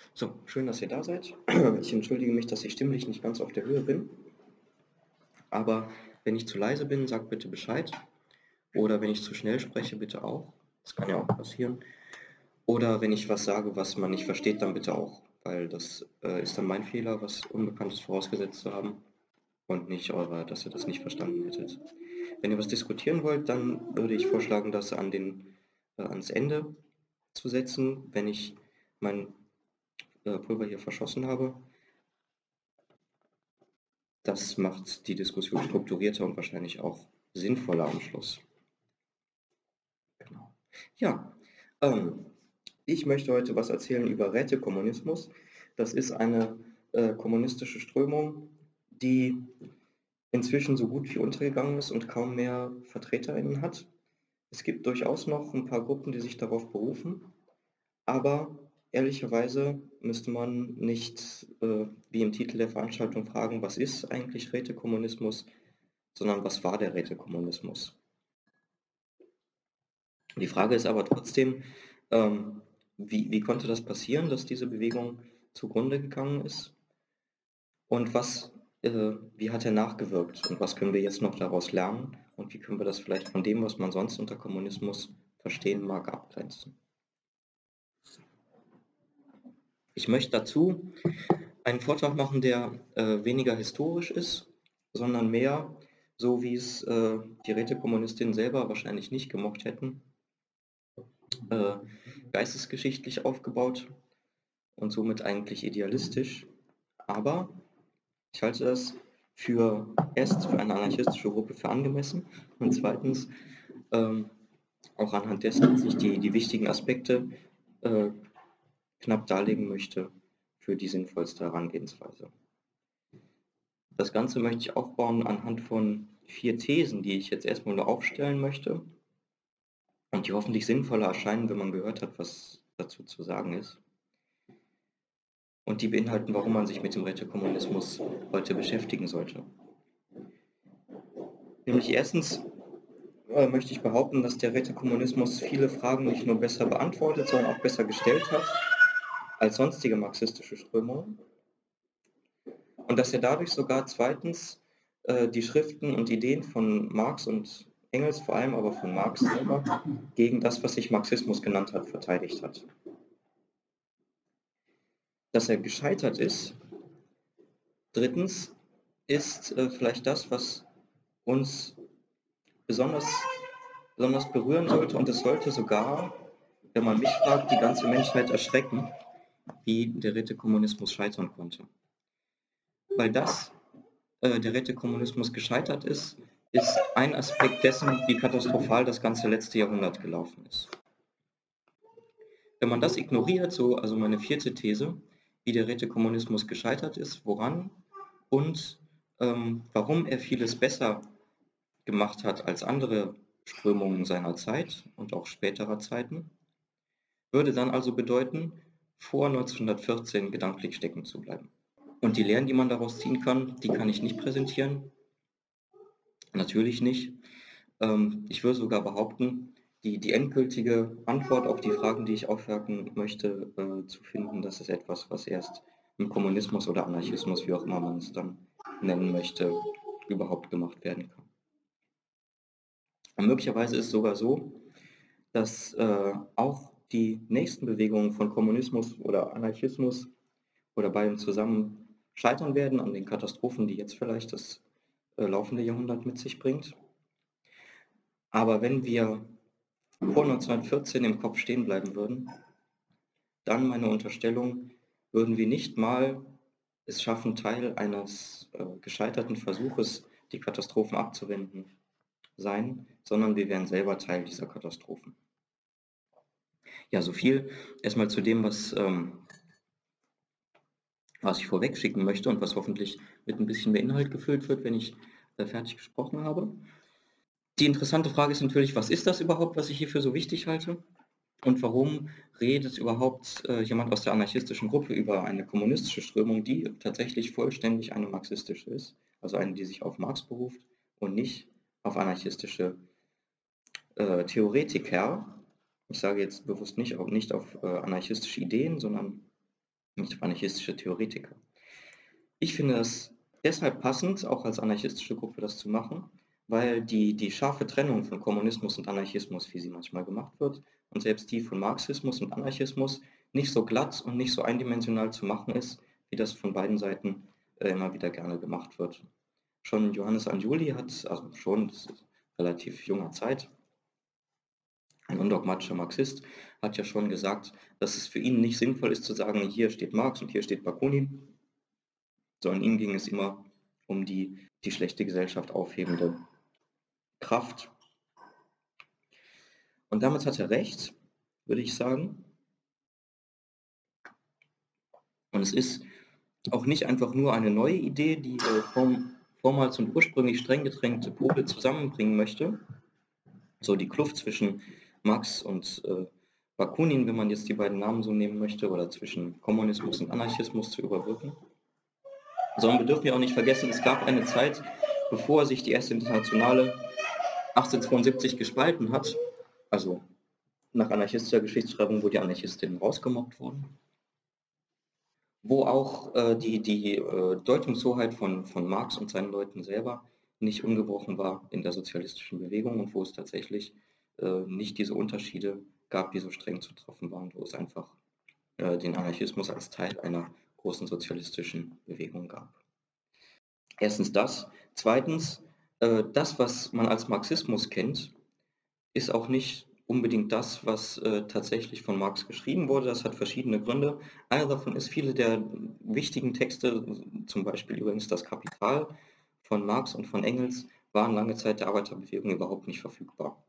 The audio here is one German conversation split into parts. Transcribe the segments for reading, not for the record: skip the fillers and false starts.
So, schön, dass ihr da seid. Ich entschuldige mich, dass ich stimmlich nicht ganz auf der Höhe bin, aber wenn ich zu leise bin, sagt bitte Bescheid. Oder wenn ich zu schnell spreche, bitte auch. Das kann ja auch passieren. Oder wenn ich was sage, was man nicht versteht, dann bitte auch, weil das ist dann mein Fehler, was Unbekanntes vorausgesetzt zu haben und nicht eurer, dass ihr das nicht verstanden hättet. Wenn ihr was diskutieren wollt, dann würde ich vorschlagen, das ans Ende zu setzen, wenn ich mein Pulver hier verschossen habe. Das macht die Diskussion strukturierter und wahrscheinlich auch sinnvoller am Schluss. Genau. Ja, ich möchte heute was erzählen über Rätekommunismus. Das ist eine kommunistische Strömung, die inzwischen so gut wie untergegangen ist und kaum mehr VertreterInnen hat. Es gibt durchaus noch ein paar Gruppen, die sich darauf berufen, aber ehrlicherweise müsste man nicht, wie im Titel der Veranstaltung, fragen, was ist eigentlich Rätekommunismus, sondern was war der Rätekommunismus? Die Frage ist aber trotzdem, wie konnte das passieren, dass diese Bewegung zugrunde gegangen ist? Und wie hat er nachgewirkt? Und was können wir jetzt noch daraus lernen? Und wie können wir das vielleicht von dem, was man sonst unter Kommunismus verstehen mag, abgrenzen? Ich möchte dazu einen Vortrag machen, der weniger historisch ist, sondern mehr so, wie es die Rätekommunistinnen selber wahrscheinlich nicht gemocht hätten, äh, geistesgeschichtlich aufgebaut und somit eigentlich idealistisch. Aber ich halte das erstens für eine anarchistische Gruppe für angemessen und zweitens auch anhand dessen, dass ich die wichtigen Aspekte äh, knapp darlegen möchte für die sinnvollste Herangehensweise. Das Ganze möchte ich aufbauen anhand von 4 Thesen, die ich jetzt erstmal nur aufstellen möchte und die hoffentlich sinnvoller erscheinen, wenn man gehört hat, was dazu zu sagen ist. Und die beinhalten, warum man sich mit dem Rätekommunismus heute beschäftigen sollte. Nämlich erstens möchte ich behaupten, dass der Rätekommunismus viele Fragen nicht nur besser beantwortet, sondern auch besser gestellt hat als sonstige marxistische Strömungen. Und dass er dadurch sogar zweitens die Schriften und Ideen von Marx und Engels, vor allem aber von Marx selber, gegen das, was sich Marxismus genannt hat, verteidigt hat. Dass er gescheitert ist, drittens, ist vielleicht das, was uns besonders berühren sollte, und es sollte sogar, wenn man mich fragt, die ganze Menschheit erschrecken, wie der Rätekommunismus scheitern konnte. Weil der Rätekommunismus gescheitert ist ein Aspekt dessen, wie katastrophal das ganze letzte Jahrhundert gelaufen ist. Wenn man das ignoriert, also meine 4. These, wie der Rätekommunismus gescheitert ist, woran und warum er vieles besser gemacht hat als andere Strömungen seiner Zeit und auch späterer Zeiten, würde dann also bedeuten, vor 1914 gedanklich stecken zu bleiben. Und die Lehren, die man daraus ziehen kann, die kann ich nicht präsentieren. Natürlich nicht. Ich würde sogar behaupten, die endgültige Antwort auf die Fragen, die ich aufwerfen möchte, zu finden, das ist etwas, was erst im Kommunismus oder Anarchismus, wie auch immer man es dann nennen möchte, überhaupt gemacht werden kann. Und möglicherweise ist es sogar so, dass auch die nächsten Bewegungen von Kommunismus oder Anarchismus oder beidem zusammen scheitern werden an den Katastrophen, die jetzt vielleicht das laufende Jahrhundert mit sich bringt. Aber wenn wir vor 1914 im Kopf stehen bleiben würden, dann meine Unterstellung, würden wir nicht mal es schaffen, Teil eines gescheiterten Versuches, die Katastrophen abzuwenden, sein, sondern wir wären selber Teil dieser Katastrophen. Ja, so viel erstmal zu dem, was ich vorweg schicken möchte und was hoffentlich mit ein bisschen mehr Inhalt gefüllt wird, wenn ich fertig gesprochen habe. Die interessante Frage ist natürlich, was ist das überhaupt, was ich hierfür so wichtig halte? Und warum redet überhaupt jemand aus der anarchistischen Gruppe über eine kommunistische Strömung, die tatsächlich vollständig eine marxistische ist, also eine, die sich auf Marx beruft und nicht auf anarchistische Theoretiker. Ich sage jetzt bewusst nicht auf anarchistische Ideen, sondern nicht anarchistische Theoretiker. Ich finde es deshalb passend, auch als anarchistische Gruppe das zu machen, weil die scharfe Trennung von Kommunismus und Anarchismus, wie sie manchmal gemacht wird, und selbst die von Marxismus und Anarchismus nicht so glatt und nicht so eindimensional zu machen ist, wie das von beiden Seiten immer wieder gerne gemacht wird. Schon Johannes Angioli hat, also schon, das ist relativ junger Zeit, ein undogmatischer Marxist, hat ja schon gesagt, dass es für ihn nicht sinnvoll ist zu sagen, hier steht Marx und hier steht Bakunin, sondern ihm ging es immer um die schlechte Gesellschaft aufhebende Kraft. Und damit hat er recht, würde ich sagen. Und es ist auch nicht einfach nur eine neue Idee, die vormals und ursprünglich streng getränkte Pole zusammenbringen möchte, so die Kluft zwischen Marx und Bakunin, wenn man jetzt die beiden Namen so nehmen möchte, oder zwischen Kommunismus und Anarchismus zu überbrücken. Sondern wir dürfen ja auch nicht vergessen, es gab eine Zeit, bevor sich die erste Internationale 1872 gespalten hat, also nach anarchistischer Geschichtsschreibung, wo die Anarchistinnen rausgemobbt wurden, wo auch die Deutungshoheit von Marx und seinen Leuten selber nicht ungebrochen war in der sozialistischen Bewegung und wo es tatsächlich nicht diese Unterschiede gab, die so streng zu treffen waren, wo es einfach den Anarchismus als Teil einer großen sozialistischen Bewegung gab. Erstens das. Zweitens, das, was man als Marxismus kennt, ist auch nicht unbedingt das, was tatsächlich von Marx geschrieben wurde. Das hat verschiedene Gründe. Einer davon ist, viele der wichtigen Texte, zum Beispiel übrigens das Kapital von Marx und von Engels, waren lange Zeit der Arbeiterbewegung überhaupt nicht verfügbar.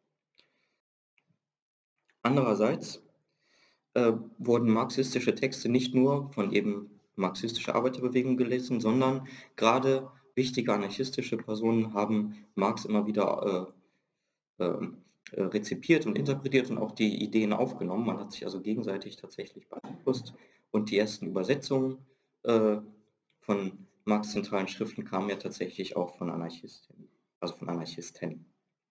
Andererseits wurden marxistische Texte nicht nur von eben marxistischer Arbeiterbewegung gelesen, sondern gerade wichtige anarchistische Personen haben Marx immer wieder rezipiert und interpretiert und auch die Ideen aufgenommen. Man hat sich also gegenseitig tatsächlich beeinflusst und die ersten Übersetzungen von Marx' zentralen Schriften kamen ja tatsächlich auch von Anarchisten, also von Anarchisten.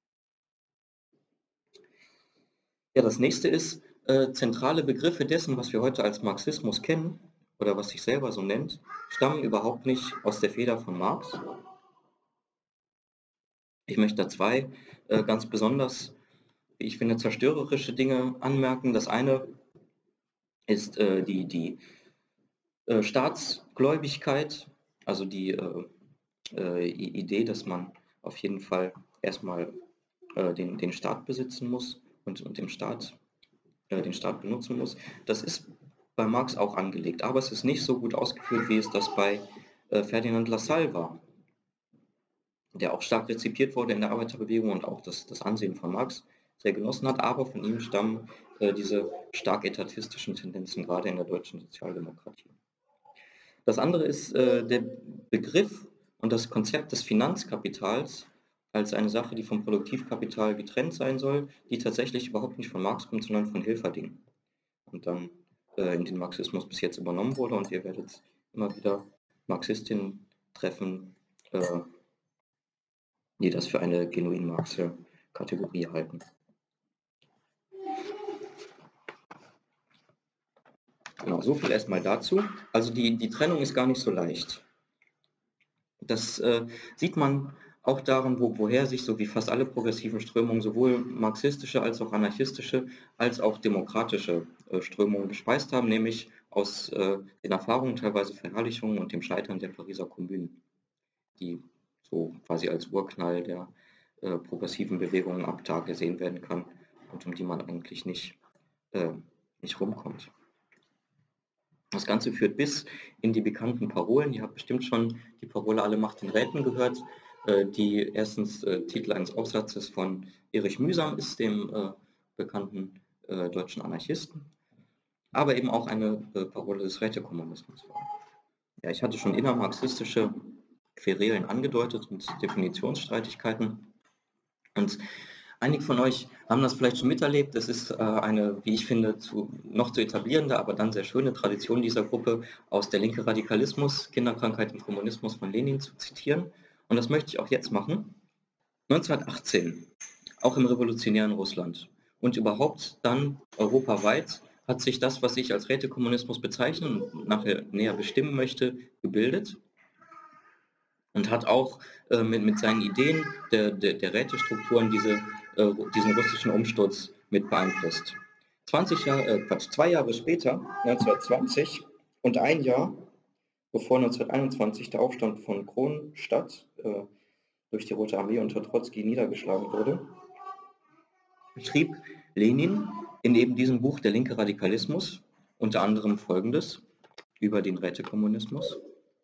Ja, das nächste ist, zentrale Begriffe dessen, was wir heute als Marxismus kennen oder was sich selber so nennt, stammen überhaupt nicht aus der Feder von Marx. Ich möchte da zwei ganz besonders, wie ich finde, zerstörerische Dinge anmerken. Das eine ist die Staatsgläubigkeit, also die Idee, dass man auf jeden Fall erstmal den Staat besitzen muss und den Staat benutzen muss. Das ist bei Marx auch angelegt, aber es ist nicht so gut ausgeführt, wie es das bei Ferdinand Lassalle war, der auch stark rezipiert wurde in der Arbeiterbewegung und auch das Ansehen von Marx sehr genossen hat, aber von ihm stammen diese stark etatistischen Tendenzen, gerade in der deutschen Sozialdemokratie. Das andere ist der Begriff und das Konzept des Finanzkapitals als eine Sache, die vom Produktivkapital getrennt sein soll, die tatsächlich überhaupt nicht von Marx kommt, sondern von Hilferding. Und dann in den Marxismus bis jetzt übernommen wurde und ihr werdet immer wieder Marxistinnen treffen, die das für eine genuin Marxische Kategorie halten. Genau, so viel erstmal dazu. Also die Trennung ist gar nicht so leicht. Das sieht man auch daran, woher sich so wie fast alle progressiven Strömungen sowohl marxistische als auch anarchistische als auch demokratische Strömungen gespeist haben, nämlich aus den Erfahrungen, teilweise Verherrlichungen und dem Scheitern der Pariser Kommune, die so quasi als Urknall der progressiven Bewegungen ab da gesehen werden kann und um die man eigentlich nicht rumkommt. Das Ganze führt bis in die bekannten Parolen. Ihr habt bestimmt schon die Parole Alle Macht den Räten gehört, die erstens Titel eines Aufsatzes von Erich Mühsam ist, dem bekannten deutschen Anarchisten, aber eben auch eine Parole des Rätekommunismus war. Ja, ich hatte schon innermarxistische Querelen angedeutet und Definitionsstreitigkeiten. Und einige von euch haben das vielleicht schon miterlebt. Es ist eine, wie ich finde, noch zu etablierende, aber dann sehr schöne Tradition dieser Gruppe, aus Der linke Radikalismus, Kinderkrankheit im Kommunismus von Lenin zu zitieren. Und das möchte ich auch jetzt machen. 1918, auch im revolutionären Russland und überhaupt dann europaweit, hat sich das, was ich als Rätekommunismus bezeichne und nachher näher bestimmen möchte, gebildet und hat auch mit seinen Ideen der Rätestrukturen diesen russischen Umsturz mit beeinflusst. 2 Jahre später, 1920 und ein Jahr bevor 1921 der Aufstand von Kronstadt durch die Rote Armee unter Trotzki niedergeschlagen wurde, schrieb Lenin in eben diesem Buch Der linke Radikalismus unter anderem Folgendes über den Rätekommunismus.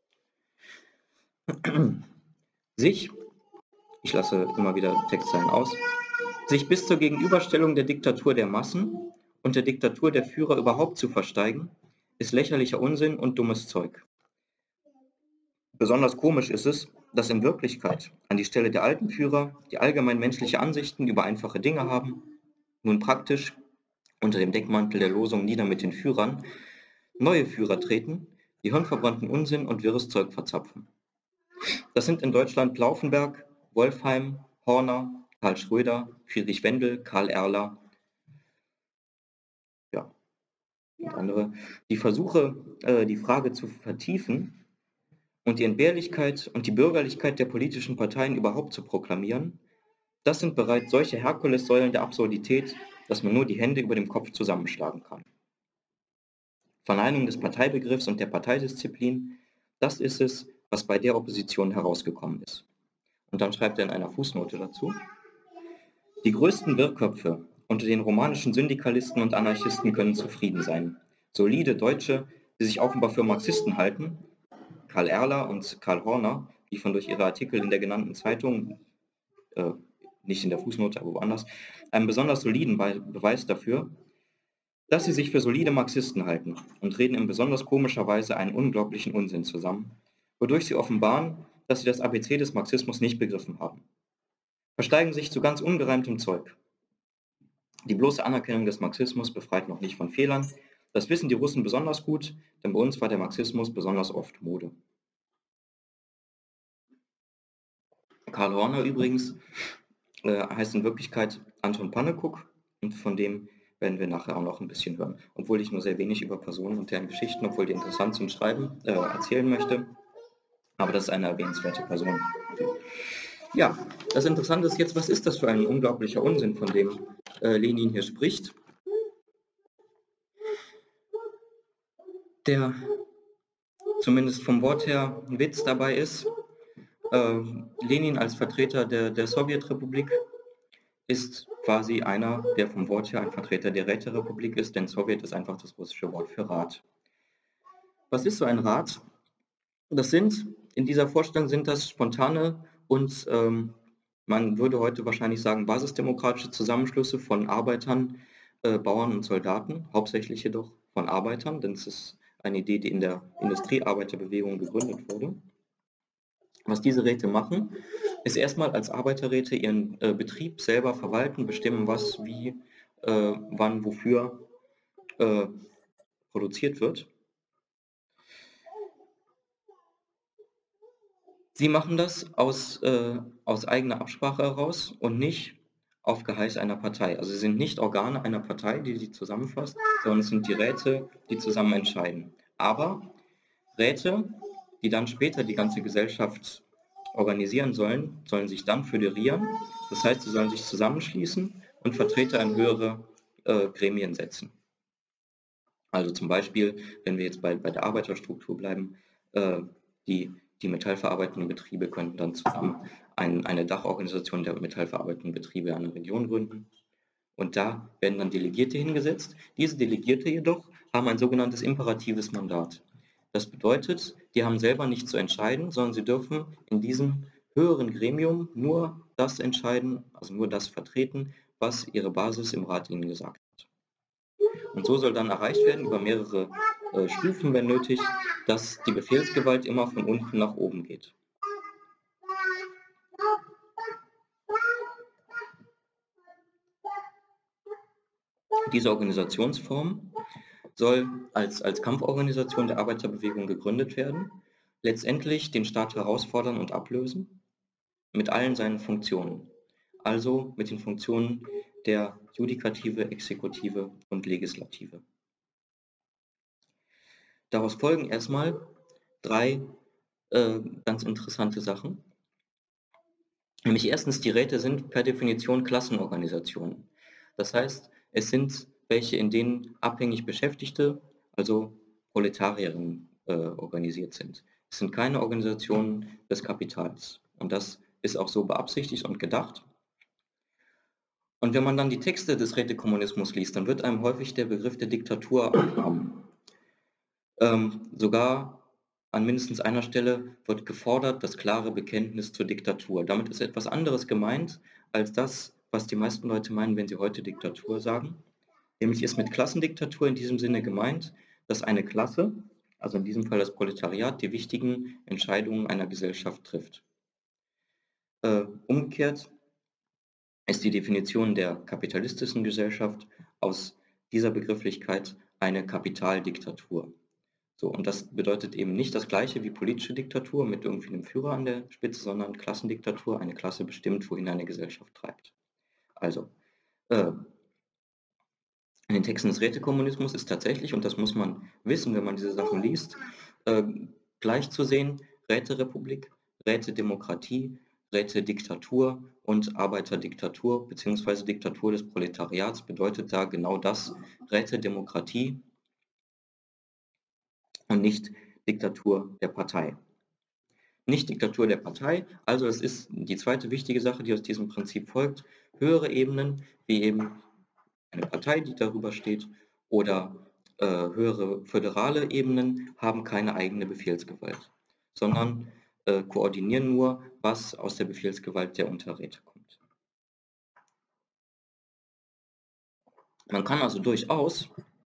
Ich lasse immer wieder Textzeilen aus, sich bis zur Gegenüberstellung der Diktatur der Massen und der Diktatur der Führer überhaupt zu versteigen, ist lächerlicher Unsinn und dummes Zeug. Besonders komisch ist es, dass in Wirklichkeit an die Stelle der alten Führer, die allgemein menschliche Ansichten über einfache Dinge haben, nun praktisch unter dem Deckmantel der Losung Nieder mit den Führern neue Führer treten, die hirnverbrannten Unsinn und wirres Zeug verzapfen. Das sind in Deutschland Laufenberg, Wolfheim, Horner, Karl Schröder, Friedrich Wendel, Karl Erler, ja, und andere. Die Versuche, die Frage zu vertiefen und die Entbehrlichkeit und die Bürgerlichkeit der politischen Parteien überhaupt zu proklamieren, das sind bereits solche Herkulessäulen der Absurdität, dass man nur die Hände über dem Kopf zusammenschlagen kann. Verneinung des Parteibegriffs und der Parteidisziplin, das ist es, was bei der Opposition herausgekommen ist. Und dann schreibt er in einer Fußnote dazu: Die größten Wirrköpfe unter den romanischen Syndikalisten und Anarchisten können zufrieden sein. Solide Deutsche, die sich offenbar für Marxisten halten, Karl Erler und Karl Horner, liefern durch ihre Artikel in der genannten Zeitung, nicht in der Fußnote, aber woanders, einen besonders soliden Beweis dafür, dass sie sich für solide Marxisten halten und reden in besonders komischer Weise einen unglaublichen Unsinn zusammen, wodurch sie offenbaren, dass sie das ABC des Marxismus nicht begriffen haben. Versteigen sich zu ganz ungereimtem Zeug. Die bloße Anerkennung des Marxismus befreit noch nicht von Fehlern. Das wissen die Russen besonders gut, denn bei uns war der Marxismus besonders oft Mode. Karl Horner übrigens heißt in Wirklichkeit Anton Pannekoek und von dem werden wir nachher auch noch ein bisschen hören. Obwohl ich nur sehr wenig über Personen und deren Geschichten, obwohl die interessant zum Schreiben, erzählen möchte. Aber das ist eine erwähnenswerte Person. Ja, das Interessante ist jetzt, was ist das für ein unglaublicher Unsinn, von dem Lenin hier spricht? Der zumindest vom Wort her ein Witz dabei ist. Lenin als Vertreter der Sowjetrepublik ist quasi einer, der vom Wort her ein Vertreter der Räterepublik ist, denn Sowjet ist einfach das russische Wort für Rat. Was ist so ein Rat? In dieser Vorstellung sind das spontane und man würde heute wahrscheinlich sagen basisdemokratische Zusammenschlüsse von Arbeitern, Bauern und Soldaten, hauptsächlich jedoch von Arbeitern, denn es ist eine Idee, die in der Industriearbeiterbewegung gegründet wurde. Was diese Räte machen, ist erstmal als Arbeiterräte ihren Betrieb selber verwalten, bestimmen, was, wie, wann, wofür produziert wird. Sie machen das aus eigener Absprache heraus und nicht auf Geheiß einer Partei. Also sie sind nicht Organe einer Partei, die sie zusammenfasst, sondern es sind die Räte, die zusammen entscheiden. Aber Räte, die dann später die ganze Gesellschaft organisieren sollen sich dann föderieren. Das heißt, sie sollen sich zusammenschließen und Vertreter in höhere Gremien setzen. Also zum Beispiel, wenn wir jetzt bei der Arbeiterstruktur bleiben, die metallverarbeitenden Betriebe könnten dann zusammen eine Dachorganisation der metallverarbeitenden Betriebe einer Region gründen. Und da werden dann Delegierte hingesetzt. Diese Delegierte jedoch haben ein sogenanntes imperatives Mandat. Das bedeutet, die haben selber nicht zu entscheiden, sondern sie dürfen in diesem höheren Gremium nur das entscheiden, also nur das vertreten, was ihre Basis im Rat ihnen gesagt hat. Und so soll dann erreicht werden, über mehrere Stufen, wenn nötig, dass die Befehlsgewalt immer von unten nach oben geht. Diese Organisationsform soll als Kampforganisation der Arbeiterbewegung gegründet werden, letztendlich den Staat herausfordern und ablösen, mit allen seinen Funktionen, also mit den Funktionen der Judikative, Exekutive und Legislative. Daraus folgen erstmal 3 ganz interessante Sachen. Nämlich erstens, die Räte sind per Definition Klassenorganisationen. Das heißt, es sind welche, in denen abhängig Beschäftigte, also Proletarierinnen, organisiert sind. Es sind keine Organisationen des Kapitals. Und das ist auch so beabsichtigt und gedacht. Und wenn man dann die Texte des Rätekommunismus liest, dann wird einem häufig der Begriff der Diktatur abgenommen. Sogar an mindestens einer Stelle wird gefordert, das klare Bekenntnis zur Diktatur. Damit ist etwas anderes gemeint als das, was die meisten Leute meinen, wenn sie heute Diktatur sagen. Nämlich ist mit Klassendiktatur in diesem Sinne gemeint, dass eine Klasse, also in diesem Fall das Proletariat, die wichtigen Entscheidungen einer Gesellschaft trifft. Umgekehrt ist die Definition der kapitalistischen Gesellschaft aus dieser Begrifflichkeit eine Kapitaldiktatur. So, und das bedeutet eben nicht das Gleiche wie politische Diktatur mit irgendwie einem Führer an der Spitze, sondern Klassendiktatur, eine Klasse bestimmt, wohin eine Gesellschaft treibt. Also, in den Texten des Rätekommunismus ist tatsächlich, und das muss man wissen, wenn man diese Sachen liest, gleich zu sehen Räterepublik, Rätedemokratie, Rätediktatur und Arbeiterdiktatur bzw. Diktatur des Proletariats bedeutet da genau das, Rätedemokratie und nicht Diktatur der Partei. Nicht Diktatur der Partei, also es ist die zweite wichtige Sache, die aus diesem Prinzip folgt, höhere Ebenen, wie eben eine Partei, die darüber steht, oder höhere föderale Ebenen haben keine eigene Befehlsgewalt, sondern koordinieren nur, was aus der Befehlsgewalt der Unterräte kommt. Man kann also durchaus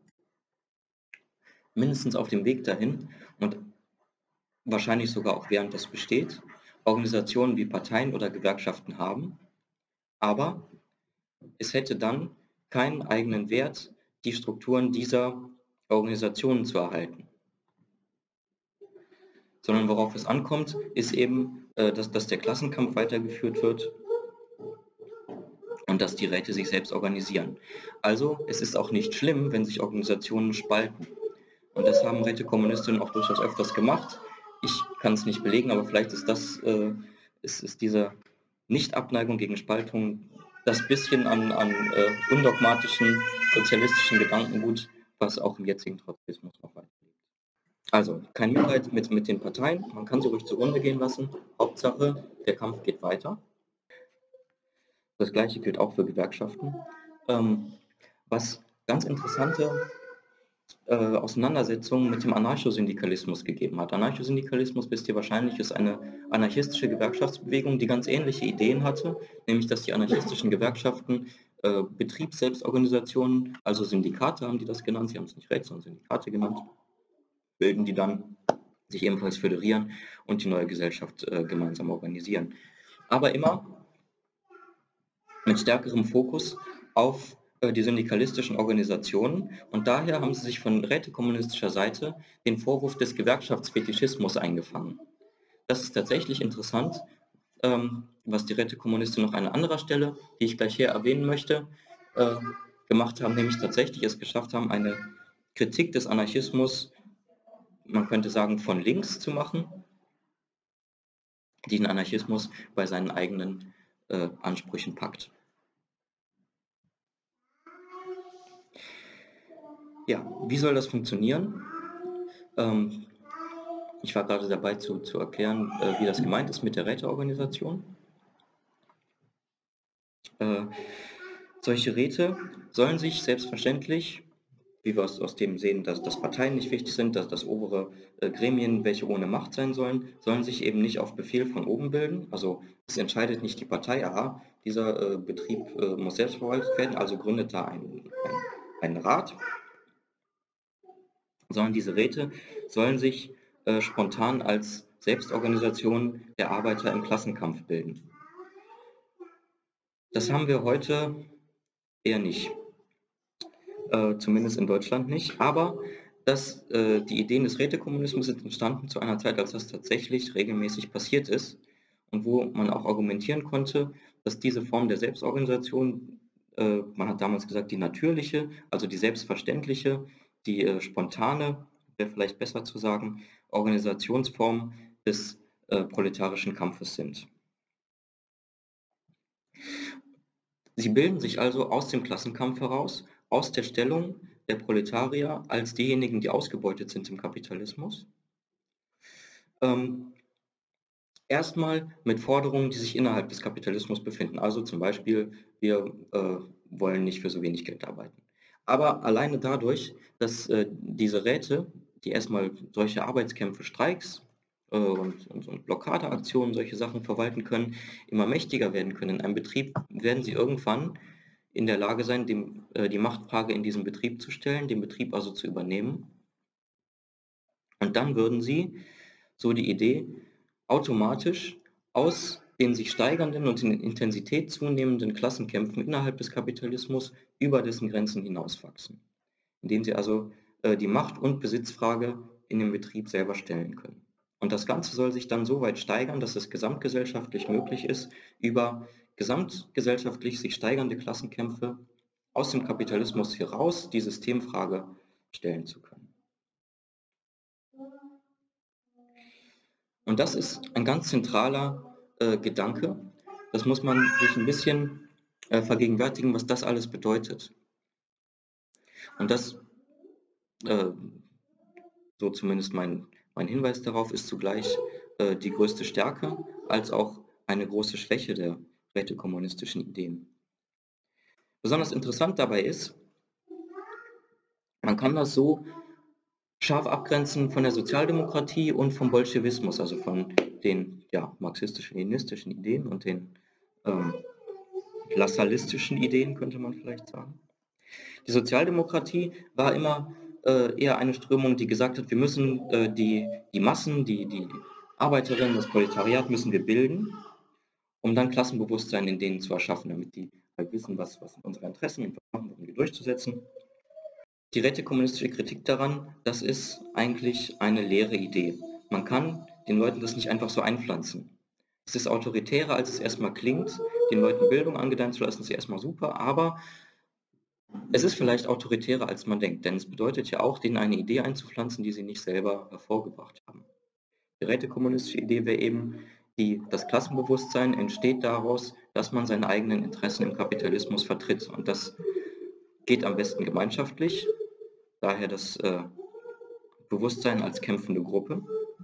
mindestens auf dem Weg dahin und wahrscheinlich sogar auch während das besteht, Organisationen wie Parteien oder Gewerkschaften haben, aber es hätte dann keinen eigenen Wert, die Strukturen dieser Organisationen zu erhalten. Sondern worauf es ankommt, ist eben, dass der Klassenkampf weitergeführt wird und dass die Räte sich selbst organisieren. Also es ist auch nicht schlimm, wenn sich Organisationen spalten. Und das haben Rätekommunistinnen auch durchaus öfters gemacht. Ich kann es nicht belegen, aber vielleicht ist das, ist diese Nicht-Abneigung gegen Spaltung das bisschen an undogmatischen sozialistischen Gedankengut, was auch im jetzigen Trotzkismus noch weiterlebt. Also, kein Mitleid mit den Parteien, man kann sie ruhig zugrunde gehen lassen. Hauptsache, der Kampf geht weiter. Das Gleiche gilt auch für Gewerkschaften. Was ganz interessante Auseinandersetzungen mit dem Anarchosyndikalismus gegeben hat. Anarchosyndikalismus, wisst ihr wahrscheinlich, ist eine anarchistische Gewerkschaftsbewegung, die ganz ähnliche Ideen hatte, nämlich dass die anarchistischen Gewerkschaften Betriebsselbstorganisationen, also Syndikate haben die das genannt, sie haben es nicht Räte, sondern Syndikate genannt, bilden, die dann sich ebenfalls föderieren und die neue Gesellschaft gemeinsam organisieren. Aber immer mit stärkerem Fokus auf die syndikalistischen Organisationen, und daher haben sie sich von rätekommunistischer Seite den Vorwurf des Gewerkschaftsfetischismus eingefangen. Das ist tatsächlich interessant, was die Rätekommunisten noch an anderer Stelle, die ich gleich hier erwähnen möchte, gemacht haben, nämlich tatsächlich es geschafft haben, eine Kritik des Anarchismus, man könnte sagen, von links zu machen, die den Anarchismus bei seinen eigenen Ansprüchen packt. Ja, wie soll das funktionieren? Ich war gerade dabei zu erklären, wie das gemeint ist mit der Räteorganisation. Solche Räte sollen sich selbstverständlich, wie wir aus dem sehen, dass Parteien nicht wichtig sind, dass obere Gremien, welche ohne Macht sein sollen sich eben nicht auf Befehl von oben bilden. Also es entscheidet nicht die Partei, aha, dieser Betrieb muss selbst verwaltet werden, also gründet da einen Rat, sondern diese Räte sollen sich spontan als Selbstorganisation der Arbeiter im Klassenkampf bilden. Das haben wir heute eher nicht, zumindest in Deutschland nicht, aber die Ideen des Rätekommunismus sind entstanden zu einer Zeit, als das tatsächlich regelmäßig passiert ist und wo man auch argumentieren konnte, dass diese Form der Selbstorganisation, man hat damals gesagt, die natürliche, also die selbstverständliche, die spontane wäre vielleicht besser zu sagen, Organisationsformen des proletarischen Kampfes sind. Sie bilden sich also aus dem Klassenkampf heraus, aus der Stellung der Proletarier als diejenigen, die ausgebeutet sind im Kapitalismus. Erstmal mit Forderungen, die sich innerhalb des Kapitalismus befinden. Also zum Beispiel, wir wollen nicht für so wenig Geld arbeiten. Aber alleine dadurch, dass diese Räte, die erstmal solche Arbeitskämpfe, Streiks und Blockadeaktionen, solche Sachen verwalten können, immer mächtiger werden können in einem Betrieb, werden sie irgendwann in der Lage sein, die Machtfrage in diesem Betrieb zu stellen, den Betrieb also zu übernehmen. Und dann würden sie, so die Idee, automatisch aus den sich steigernden und in Intensität zunehmenden Klassenkämpfen innerhalb des Kapitalismus über dessen Grenzen hinauswachsen, indem sie also die Macht- und Besitzfrage in dem Betrieb selber stellen können. Und das Ganze soll sich dann so weit steigern, dass es gesamtgesellschaftlich möglich ist, über gesamtgesellschaftlich sich steigernde Klassenkämpfe aus dem Kapitalismus heraus die Systemfrage stellen zu können. Und das ist ein ganz zentraler Gedanke. Das muss man sich ein bisschen vergegenwärtigen, was das alles bedeutet. Und das, so zumindest mein Hinweis darauf, ist zugleich die größte Stärke als auch eine große Schwäche der rätekommunistischen Ideen. Besonders interessant dabei ist, man kann das so scharf abgrenzen von der Sozialdemokratie und vom Bolschewismus, also von den marxistisch-leninistischen Ideen und den lassallistischen Ideen, könnte man vielleicht sagen. Die Sozialdemokratie war immer eher eine Strömung, die gesagt hat, wir müssen die Massen, die Arbeiterinnen, das Proletariat müssen wir bilden, um dann Klassenbewusstsein in denen zu erschaffen, damit die halt wissen, was sind unsere Interessen und was machen wir, um die durchzusetzen. Die rätekommunistische Kritik daran, das ist eigentlich eine leere Idee. Man kann den Leuten das nicht einfach so einpflanzen. Es ist autoritärer, als es erstmal klingt. Den Leuten Bildung angedeihen zu lassen, ist erstmal super, aber es ist vielleicht autoritärer, als man denkt, denn es bedeutet ja auch, denen eine Idee einzupflanzen, die sie nicht selber hervorgebracht haben. Die rätekommunistische Idee wäre eben, das Klassenbewusstsein entsteht daraus, dass man seine eigenen Interessen im Kapitalismus vertritt. Und das geht am besten gemeinschaftlich, daher das Bewusstsein als kämpfende Gruppe.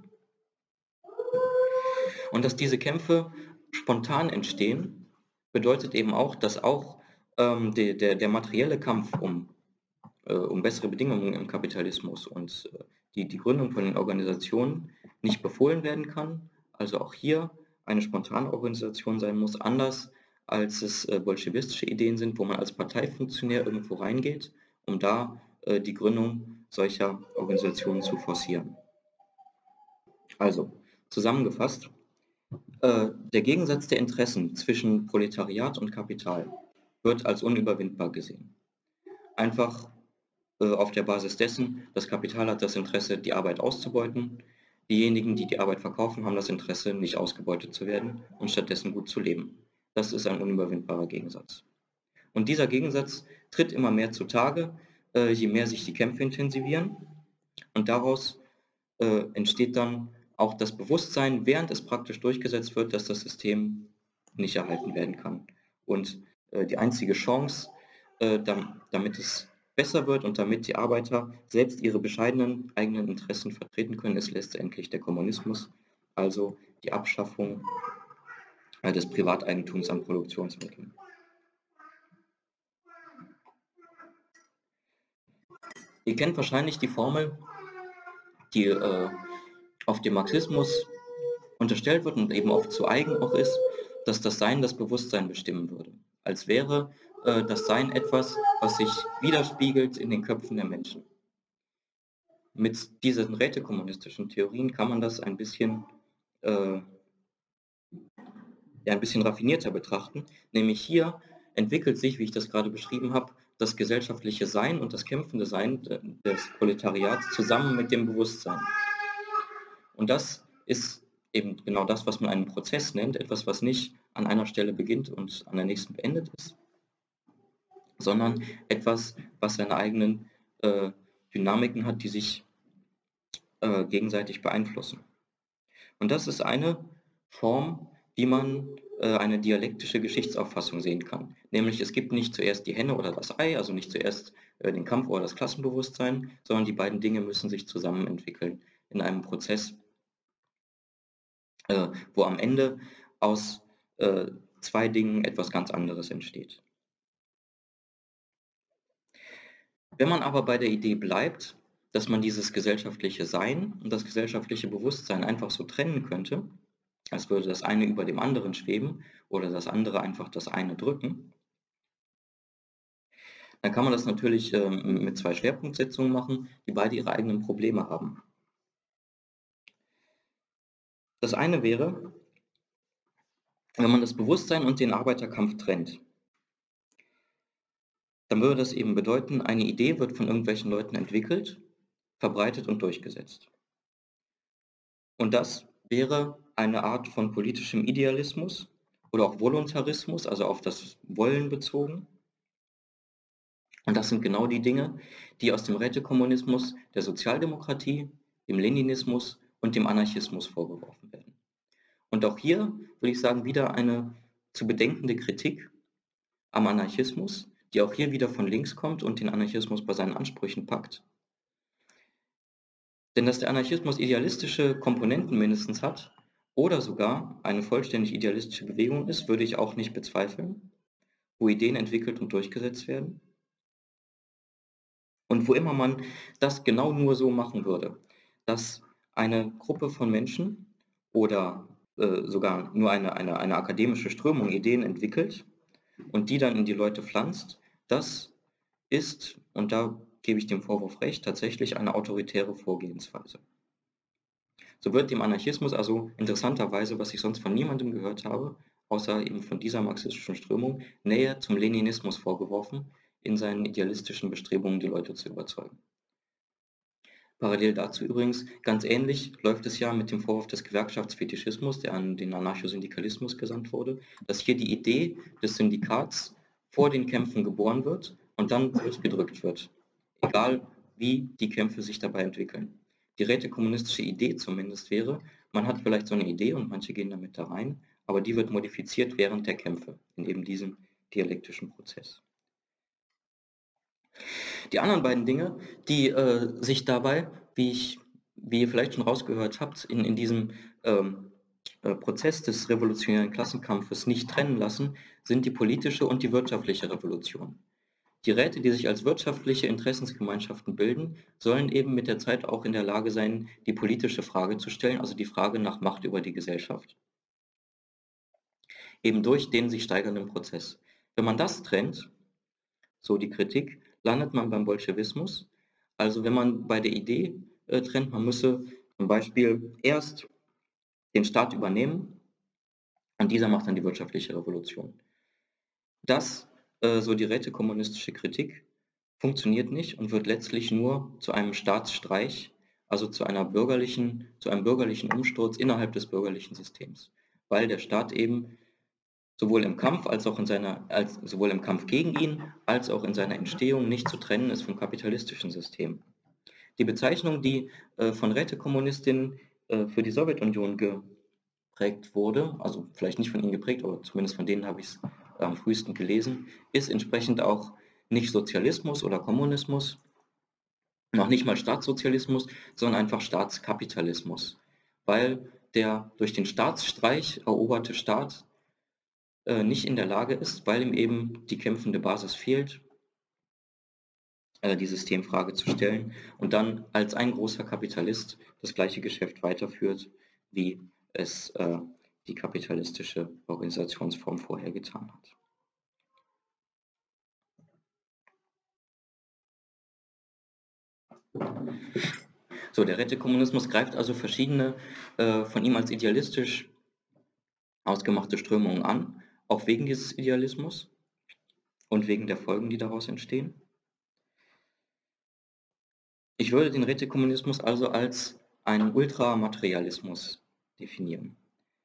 Und dass diese Kämpfe spontan entstehen, bedeutet eben auch, dass auch der materielle Kampf um bessere Bedingungen im Kapitalismus und die Gründung von den Organisationen nicht befohlen werden kann. Also auch hier eine spontane Organisation sein muss, anders als es bolschewistische Ideen sind, wo man als Parteifunktionär irgendwo reingeht, um da die Gründung solcher Organisationen zu forcieren. Also, zusammengefasst, der Gegensatz der Interessen zwischen Proletariat und Kapital wird als unüberwindbar gesehen. Einfach auf der Basis dessen, das Kapital hat das Interesse, die Arbeit auszubeuten. Diejenigen, die die Arbeit verkaufen, haben das Interesse, nicht ausgebeutet zu werden und stattdessen gut zu leben. Das ist ein unüberwindbarer Gegensatz. Und dieser Gegensatz tritt immer mehr zutage, je mehr sich die Kämpfe intensivieren. Und daraus entsteht dann auch das Bewusstsein, während es praktisch durchgesetzt wird, dass das System nicht erhalten werden kann. Und die einzige Chance, damit es besser wird und damit die Arbeiter selbst ihre bescheidenen eigenen Interessen vertreten können, ist letztendlich der Kommunismus, also die Abschaffung des Privateigentums an Produktionsmitteln. Ihr kennt wahrscheinlich die Formel, die auf dem Marxismus unterstellt wird und eben oft zu eigen auch ist, dass das Sein das Bewusstsein bestimmen würde. Als wäre das Sein etwas, was sich widerspiegelt in den Köpfen der Menschen. Mit diesen rätekommunistischen Theorien kann man das ein bisschen raffinierter betrachten. Nämlich hier entwickelt sich, wie ich das gerade beschrieben habe, das gesellschaftliche Sein und das kämpfende Sein des Proletariats zusammen mit dem Bewusstsein. Und das ist eben genau das, was man einen Prozess nennt, etwas, was nicht an einer Stelle beginnt und an der nächsten beendet ist, sondern etwas, was seine eigenen Dynamiken hat, die sich gegenseitig beeinflussen. Und das ist eine Form, wie man eine dialektische Geschichtsauffassung sehen kann. Nämlich es gibt nicht zuerst die Henne oder das Ei, also nicht zuerst den Kampf oder das Klassenbewusstsein, sondern die beiden Dinge müssen sich zusammen entwickeln in einem Prozess, wo am Ende aus zwei Dingen etwas ganz anderes entsteht. Wenn man aber bei der Idee bleibt, dass man dieses gesellschaftliche Sein und das gesellschaftliche Bewusstsein einfach so trennen könnte, als würde das eine über dem anderen schweben oder das andere einfach das eine drücken, dann kann man das natürlich mit zwei Schwerpunktsetzungen machen, die beide ihre eigenen Probleme haben. Das eine wäre, wenn man das Bewusstsein und den Arbeiterkampf trennt, dann würde das eben bedeuten, eine Idee wird von irgendwelchen Leuten entwickelt, verbreitet und durchgesetzt. Und das wäre eine Art von politischem Idealismus oder auch Voluntarismus, also auf das Wollen bezogen. Und das sind genau die Dinge, die aus dem Rätekommunismus, der Sozialdemokratie, dem Leninismus und dem Anarchismus vorgeworfen werden. Und auch hier würde ich sagen, wieder eine zu bedenkende Kritik am Anarchismus, die auch hier wieder von links kommt und den Anarchismus bei seinen Ansprüchen packt. Denn dass der Anarchismus idealistische Komponenten mindestens hat oder sogar eine vollständig idealistische Bewegung ist, würde ich auch nicht bezweifeln, wo Ideen entwickelt und durchgesetzt werden. Und wo immer man das genau nur so machen würde, dass eine Gruppe von Menschen oder sogar nur eine akademische Strömung Ideen entwickelt und die dann in die Leute pflanzt, das ist, und da gebe ich dem Vorwurf recht, tatsächlich eine autoritäre Vorgehensweise. So wird dem Anarchismus also interessanterweise, was ich sonst von niemandem gehört habe, außer eben von dieser marxistischen Strömung, Nähe zum Leninismus vorgeworfen, in seinen idealistischen Bestrebungen die Leute zu überzeugen. Parallel dazu übrigens, ganz ähnlich läuft es ja mit dem Vorwurf des Gewerkschaftsfetischismus, der an den Anarchosyndikalismus gesandt wurde, dass hier die Idee des Syndikats vor den Kämpfen geboren wird und dann durchgedrückt wird, egal wie die Kämpfe sich dabei entwickeln. Die rätekommunistische Idee zumindest wäre, man hat vielleicht so eine Idee und manche gehen damit da rein, aber die wird modifiziert während der Kämpfe, in eben diesem dialektischen Prozess. Die anderen beiden Dinge, die sich dabei, wie ihr vielleicht schon rausgehört habt, in diesem Prozess des revolutionären Klassenkampfes nicht trennen lassen, sind die politische und die wirtschaftliche Revolution. Die Räte, die sich als wirtschaftliche Interessensgemeinschaften bilden, sollen eben mit der Zeit auch in der Lage sein, die politische Frage zu stellen, also die Frage nach Macht über die Gesellschaft. Eben durch den sich steigernden Prozess. Wenn man das trennt, so die Kritik, landet man beim Bolschewismus. Also wenn man bei der Idee trennt, man müsse zum Beispiel erst den Staat übernehmen und dieser macht dann die wirtschaftliche Revolution. Das, so die rätekommunistische Kritik, funktioniert nicht und wird letztlich nur zu einem Staatsstreich, also zu einem bürgerlichen Umsturz innerhalb des bürgerlichen Systems, weil der Staat eben sowohl im Kampf sowohl im Kampf gegen ihn als auch in seiner Entstehung nicht zu trennen ist vom kapitalistischen System. Die Bezeichnung, die von Rätekommunistinnen für die Sowjetunion geprägt wurde, also vielleicht nicht von ihnen geprägt, aber zumindest von denen habe ich es am frühesten gelesen, ist entsprechend auch nicht Sozialismus oder Kommunismus, noch nicht mal Staatssozialismus, sondern einfach Staatskapitalismus, weil der durch den Staatsstreich eroberte Staat nicht in der Lage ist, weil ihm eben die kämpfende Basis fehlt, die Systemfrage zu stellen und dann als ein großer Kapitalist das gleiche Geschäft weiterführt, wie es die kapitalistische Organisationsform vorher getan hat. So, der Rätekommunismus greift also verschiedene von ihm als idealistisch ausgemachte Strömungen an, auch wegen dieses Idealismus und wegen der Folgen, die daraus entstehen. Ich würde den Rätekommunismus also als einen Ultramaterialismus definieren.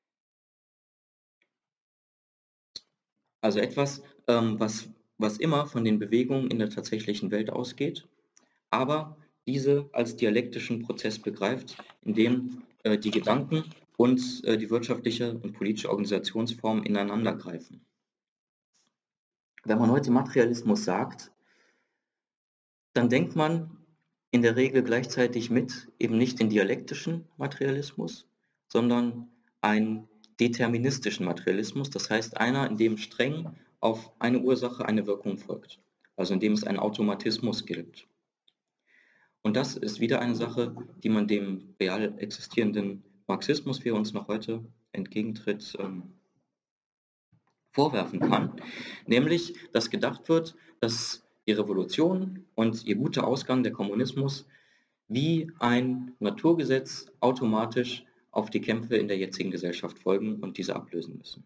Also etwas, was immer von den Bewegungen in der tatsächlichen Welt ausgeht, aber diese als dialektischen Prozess begreift, in dem die Gedanken und die wirtschaftliche und politische Organisationsform ineinandergreifen. Wenn man heute Materialismus sagt, dann denkt man in der Regel gleichzeitig mit eben nicht den dialektischen Materialismus, sondern einen deterministischen Materialismus, das heißt einer, in dem streng auf eine Ursache eine Wirkung folgt, also in dem es einen Automatismus gibt. Und das ist wieder eine Sache, die man dem real existierenden Marxismus, wie er uns noch heute entgegentritt, vorwerfen kann, nämlich dass gedacht wird, dass die Revolution und ihr guter Ausgang, der Kommunismus, wie ein Naturgesetz automatisch auf die Kämpfe in der jetzigen Gesellschaft folgen und diese ablösen müssen.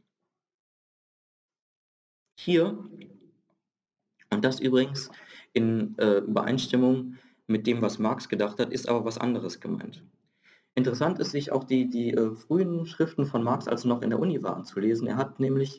Hier, und das übrigens in Übereinstimmung mit dem, was Marx gedacht hat, ist aber was anderes gemeint. Interessant ist, sich auch die frühen Schriften von Marx, als er noch in der Uni war, anzulesen. Er hat nämlich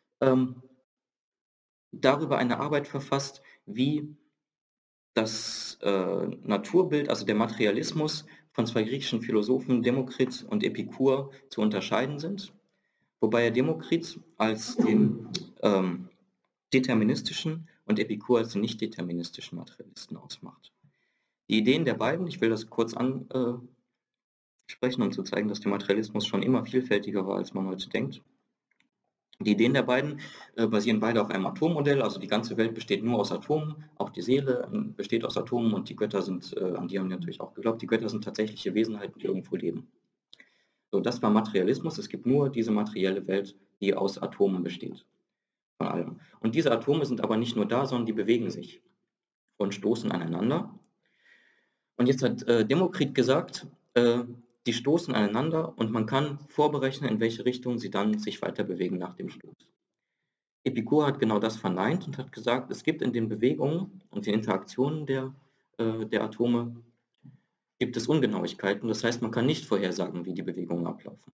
darüber eine Arbeit verfasst, wie das Naturbild, also der Materialismus von zwei griechischen Philosophen, Demokrit und Epikur, zu unterscheiden sind, wobei er Demokrit als den deterministischen und Epikur als den nicht deterministischen Materialisten ausmacht. Die Ideen der beiden, ich will das kurz ansprechen, um zu zeigen, dass der Materialismus schon immer vielfältiger war, als man heute denkt. Die Ideen der beiden basieren beide auf einem Atommodell, also die ganze Welt besteht nur aus Atomen, auch die Seele besteht aus Atomen und die Götter sind, an die haben wir natürlich auch geglaubt, die Götter sind tatsächliche Wesenheiten, die irgendwo leben. So, das war Materialismus, es gibt nur diese materielle Welt, die aus Atomen besteht, von allem. Und diese Atome sind aber nicht nur da, sondern die bewegen sich und stoßen aneinander. Und jetzt hat Demokrit gesagt, die stoßen aneinander und man kann vorberechnen, in welche Richtung sie dann sich weiter bewegen nach dem Stoß. Epikur hat genau das verneint und hat gesagt, es gibt in den Bewegungen und den Interaktionen der Atome gibt es Ungenauigkeiten. Das heißt, man kann nicht vorhersagen, wie die Bewegungen ablaufen.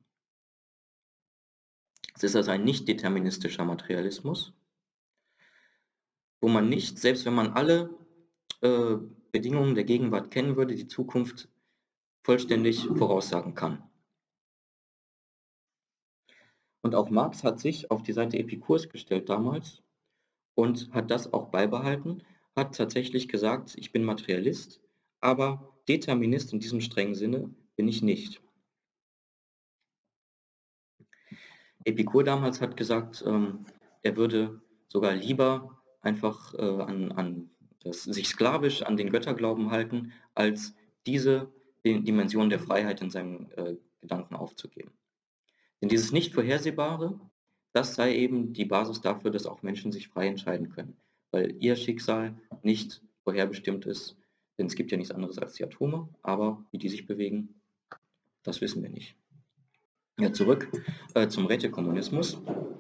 Es ist also ein nicht deterministischer Materialismus, wo man nicht, selbst wenn man alle Bedingungen der Gegenwart kennen würde, die Zukunft vollständig voraussagen kann. Und auch Marx hat sich auf die Seite Epikurs gestellt damals und hat das auch beibehalten, hat tatsächlich gesagt, ich bin Materialist, aber Determinist in diesem strengen Sinne bin ich nicht. Epikur damals hat gesagt, er würde sogar lieber einfach sich sklavisch an den Götterglauben halten, als diese Dimension der Freiheit in seinen Gedanken aufzugeben. Denn dieses Nicht-Vorhersehbare, das sei eben die Basis dafür, dass auch Menschen sich frei entscheiden können, weil ihr Schicksal nicht vorherbestimmt ist, denn es gibt ja nichts anderes als die Atome, aber wie die sich bewegen, das wissen wir nicht. Ja, zurück zum Rätekommunismus.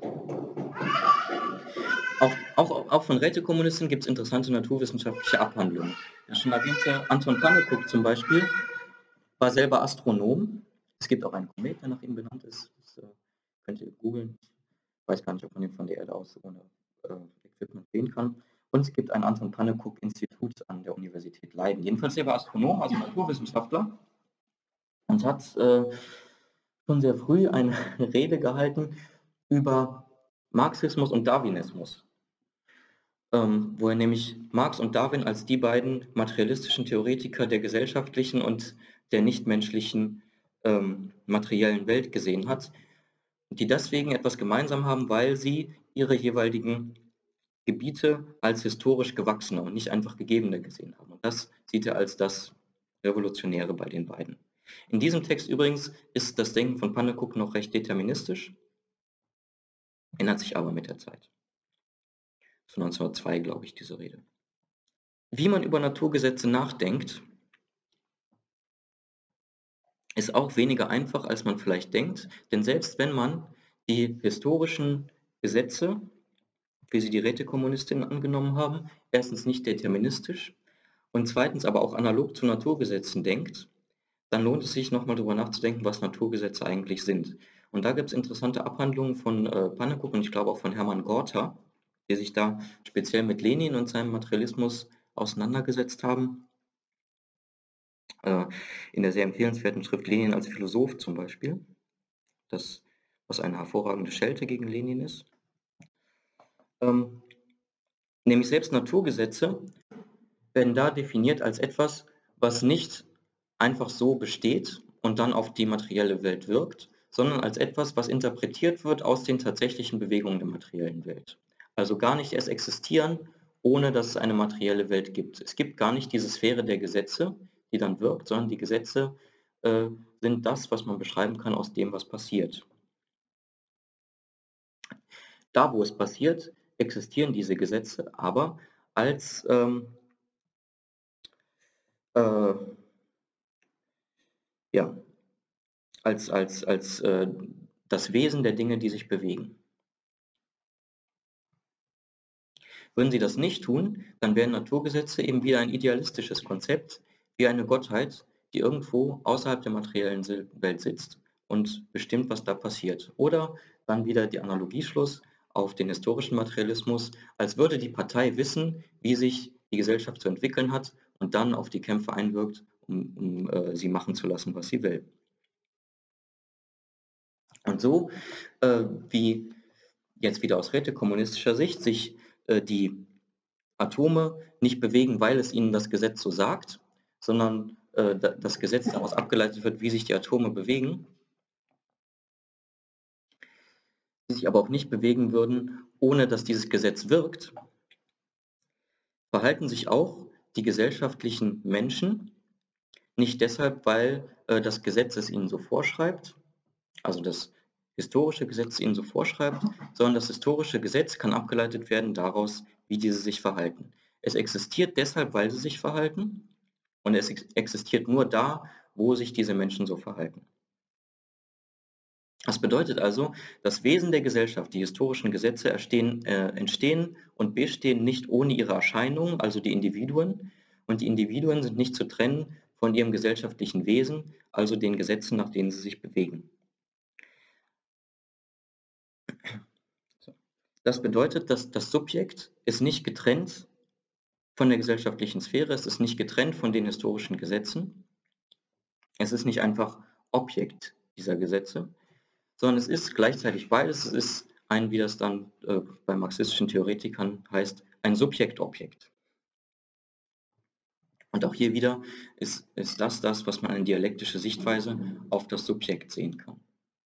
Auch von Rätekommunisten gibt es interessante naturwissenschaftliche Abhandlungen. Der schon erwähnte Anton Pannekoek zum Beispiel war selber Astronom. Es gibt auch einen Komet, der nach ihm benannt ist. Das könnt ihr googeln. Ich weiß gar nicht, ob man den von der Erde aus ohne Equipment sehen kann. Und es gibt ein Anton Pannekoek-Institut an der Universität Leiden. Jedenfalls er war Astronom, also Naturwissenschaftler, und hat schon sehr früh eine Rede gehalten über Marxismus und Darwinismus, wo er nämlich Marx und Darwin als die beiden materialistischen Theoretiker der gesellschaftlichen und der nichtmenschlichen materiellen Welt gesehen hat, die deswegen etwas gemeinsam haben, weil sie ihre jeweiligen Gebiete als historisch gewachsene und nicht einfach gegebene gesehen haben. Und das sieht er als das Revolutionäre bei den beiden. In diesem Text übrigens ist das Denken von Pannekoek noch recht deterministisch, ändert sich aber mit der Zeit. Von 1902, glaube ich, diese Rede. Wie man über Naturgesetze nachdenkt, ist auch weniger einfach, als man vielleicht denkt, denn selbst wenn man die historischen Gesetze, wie sie die Rätekommunistinnen angenommen haben, erstens nicht deterministisch und zweitens aber auch analog zu Naturgesetzen denkt, dann lohnt es sich nochmal darüber nachzudenken, was Naturgesetze eigentlich sind. Und da gibt es interessante Abhandlungen von Pannekoek und ich glaube auch von Hermann Gorter, die sich da speziell mit Lenin und seinem Materialismus auseinandergesetzt haben. Äh, in der sehr empfehlenswerten Schrift Lenin als Philosoph zum Beispiel, das was eine hervorragende Schelte gegen Lenin ist. Ähm, Nämlich selbst Naturgesetze werden da definiert als etwas, was nicht einfach so besteht und dann auf die materielle Welt wirkt, sondern als etwas, was interpretiert wird aus den tatsächlichen Bewegungen der materiellen Welt. Also gar nicht erst existieren, ohne dass es eine materielle Welt gibt. Es gibt gar nicht diese Sphäre der Gesetze, die dann wirkt, sondern die Gesetze äh, sind das, was man beschreiben kann aus dem, was passiert. Da, wo es passiert, existieren diese Gesetze aber als äh, ja, als das Wesen der Dinge, die sich bewegen. Würden sie das nicht tun, dann wären Naturgesetze eben wieder ein idealistisches Konzept, wie eine Gottheit, die irgendwo außerhalb der materiellen Welt sitzt und bestimmt, was da passiert. Oder dann wieder die Analogieschluss auf den historischen Materialismus, als würde die Partei wissen, wie sich die Gesellschaft zu entwickeln hat und dann auf die Kämpfe einwirkt, um sie machen zu lassen, was sie will. Und so, wie jetzt wieder aus rätekommunistischer Sicht sich die Atome nicht bewegen, weil es ihnen das Gesetz so sagt, sondern das Gesetz daraus abgeleitet wird, wie sich die Atome bewegen, die sich aber auch nicht bewegen würden, ohne dass dieses Gesetz wirkt, verhalten sich auch die gesellschaftlichen Menschen nicht deshalb, weil das Gesetz es ihnen so vorschreibt, also das historische Gesetz ihnen so vorschreibt, sondern das historische Gesetz kann abgeleitet werden daraus, wie diese sich verhalten. Es existiert deshalb, weil sie sich verhalten, und es existiert nur da, wo sich diese Menschen so verhalten. Das bedeutet also, das Wesen der Gesellschaft, die historischen Gesetze entstehen und bestehen nicht ohne ihre Erscheinungen, also die Individuen, und die Individuen sind nicht zu trennen von ihrem gesellschaftlichen Wesen, also den Gesetzen, nach denen sie sich bewegen. So. Das bedeutet, dass das Subjekt ist nicht getrennt von der gesellschaftlichen Sphäre, es ist nicht getrennt von den historischen Gesetzen, es ist nicht einfach Objekt dieser Gesetze, sondern es ist gleichzeitig beides. Es ist ein, wie das dann bei marxistischen Theoretikern heißt, ein Subjektobjekt. Und auch hier wieder ist das, was man eine dialektische Sichtweise auf das Subjekt sehen kann.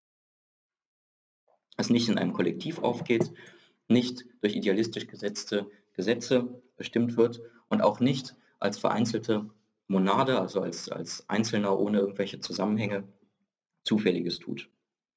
Es nicht in einem Kollektiv aufgeht, nicht durch idealistisch gesetzte Gesetze bestimmt wird und auch nicht als vereinzelte Monade, also als Einzelner ohne irgendwelche Zusammenhänge, Zufälliges tut.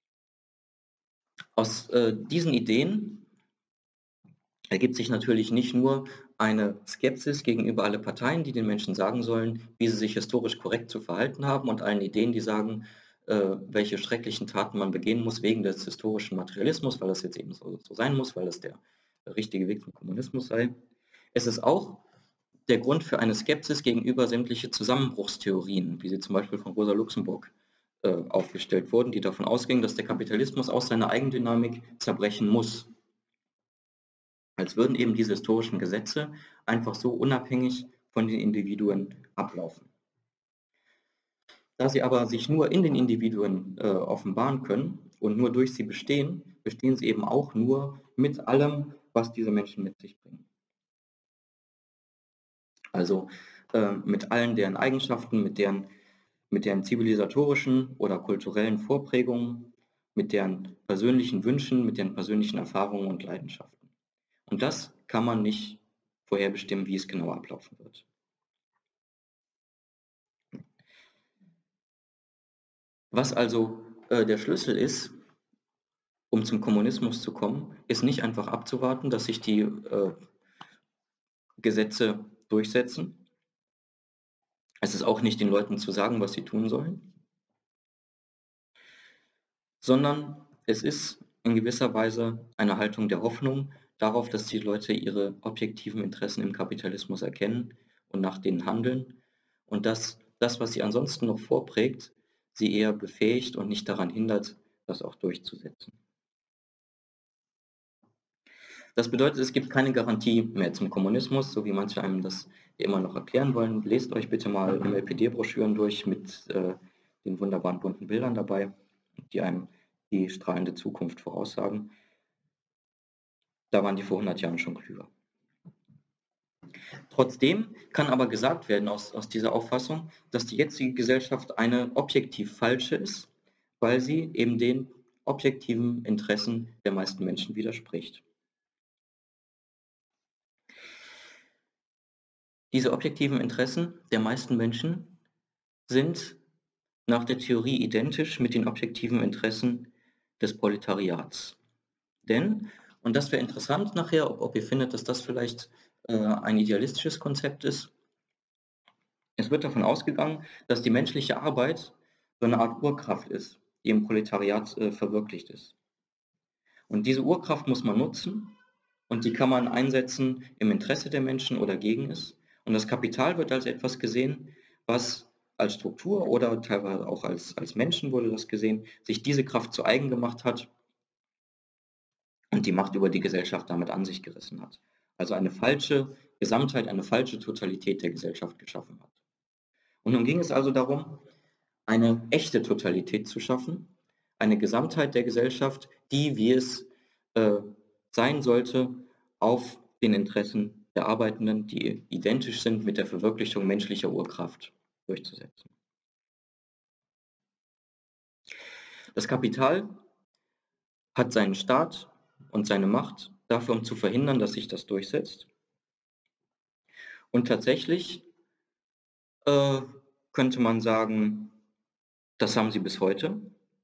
Aus diesen Ideen ergibt sich natürlich nicht nur eine Skepsis gegenüber alle Parteien, die den Menschen sagen sollen, wie sie sich historisch korrekt zu verhalten haben, und allen Ideen, die sagen, welche schrecklichen Taten man begehen muss wegen des historischen Materialismus, weil das jetzt eben so sein muss, weil das der richtige Weg zum Kommunismus sei. Es ist auch der Grund für eine Skepsis gegenüber sämtliche Zusammenbruchstheorien, wie sie zum Beispiel von Rosa Luxemburg aufgestellt wurden, die davon ausgingen, dass der Kapitalismus aus seiner Eigendynamik zerbrechen muss, als würden eben diese historischen Gesetze einfach so unabhängig von den Individuen ablaufen. Da sie aber sich nur in den Individuen offenbaren können und nur durch sie bestehen, bestehen sie eben auch nur mit allem, was diese Menschen mit sich bringen. Also mit allen deren Eigenschaften, mit deren zivilisatorischen oder kulturellen Vorprägungen, mit deren persönlichen Wünschen, mit deren persönlichen Erfahrungen und Leidenschaften. Und das kann man nicht vorherbestimmen, wie es genau ablaufen wird. Was also der Schlüssel ist, um zum Kommunismus zu kommen, ist nicht einfach abzuwarten, dass sich die Gesetze durchsetzen. Es ist auch nicht den Leuten zu sagen, was sie tun sollen, sondern es ist in gewisser Weise eine Haltung der Hoffnung darauf, dass die Leute ihre objektiven Interessen im Kapitalismus erkennen und nach denen handeln und dass das, was sie ansonsten noch vorprägt, sie eher befähigt und nicht daran hindert, das auch durchzusetzen. Das bedeutet, es gibt keine Garantie mehr zum Kommunismus, so wie manche einem das immer noch erklären wollen. Lest euch bitte mal MLPD-Broschüren durch mit den wunderbaren bunten Bildern dabei, die einem die strahlende Zukunft voraussagen. Da waren die vor 100 Jahren schon klüger. Trotzdem kann aber gesagt werden aus dieser Auffassung, dass die jetzige Gesellschaft eine objektiv falsche ist, weil sie eben den objektiven Interessen der meisten Menschen widerspricht. Diese objektiven Interessen der meisten Menschen sind nach der Theorie identisch mit den objektiven Interessen des Proletariats. Denn, und das wäre interessant nachher, ob ihr findet, dass das vielleicht ein idealistisches Konzept ist, es wird davon ausgegangen, dass die menschliche Arbeit so eine Art Urkraft ist, die im Proletariat verwirklicht ist. Und diese Urkraft muss man nutzen und die kann man einsetzen im Interesse der Menschen oder gegen es. Und das Kapital wird als etwas gesehen, was als Struktur oder teilweise auch als Menschen wurde das gesehen, sich diese Kraft zu eigen gemacht hat und die Macht über die Gesellschaft damit an sich gerissen hat. Also eine falsche Gesamtheit, eine falsche Totalität der Gesellschaft geschaffen hat. Und nun ging es also darum, eine echte Totalität zu schaffen, eine Gesamtheit der Gesellschaft, die, wie es sein sollte, auf den Interessen der Arbeitenden, die identisch sind mit der Verwirklichung menschlicher Urkraft, durchzusetzen. Das Kapital hat seinen Staat und seine Macht dafür, um zu verhindern, dass sich das durchsetzt. Und tatsächlich könnte man sagen, das haben sie bis heute.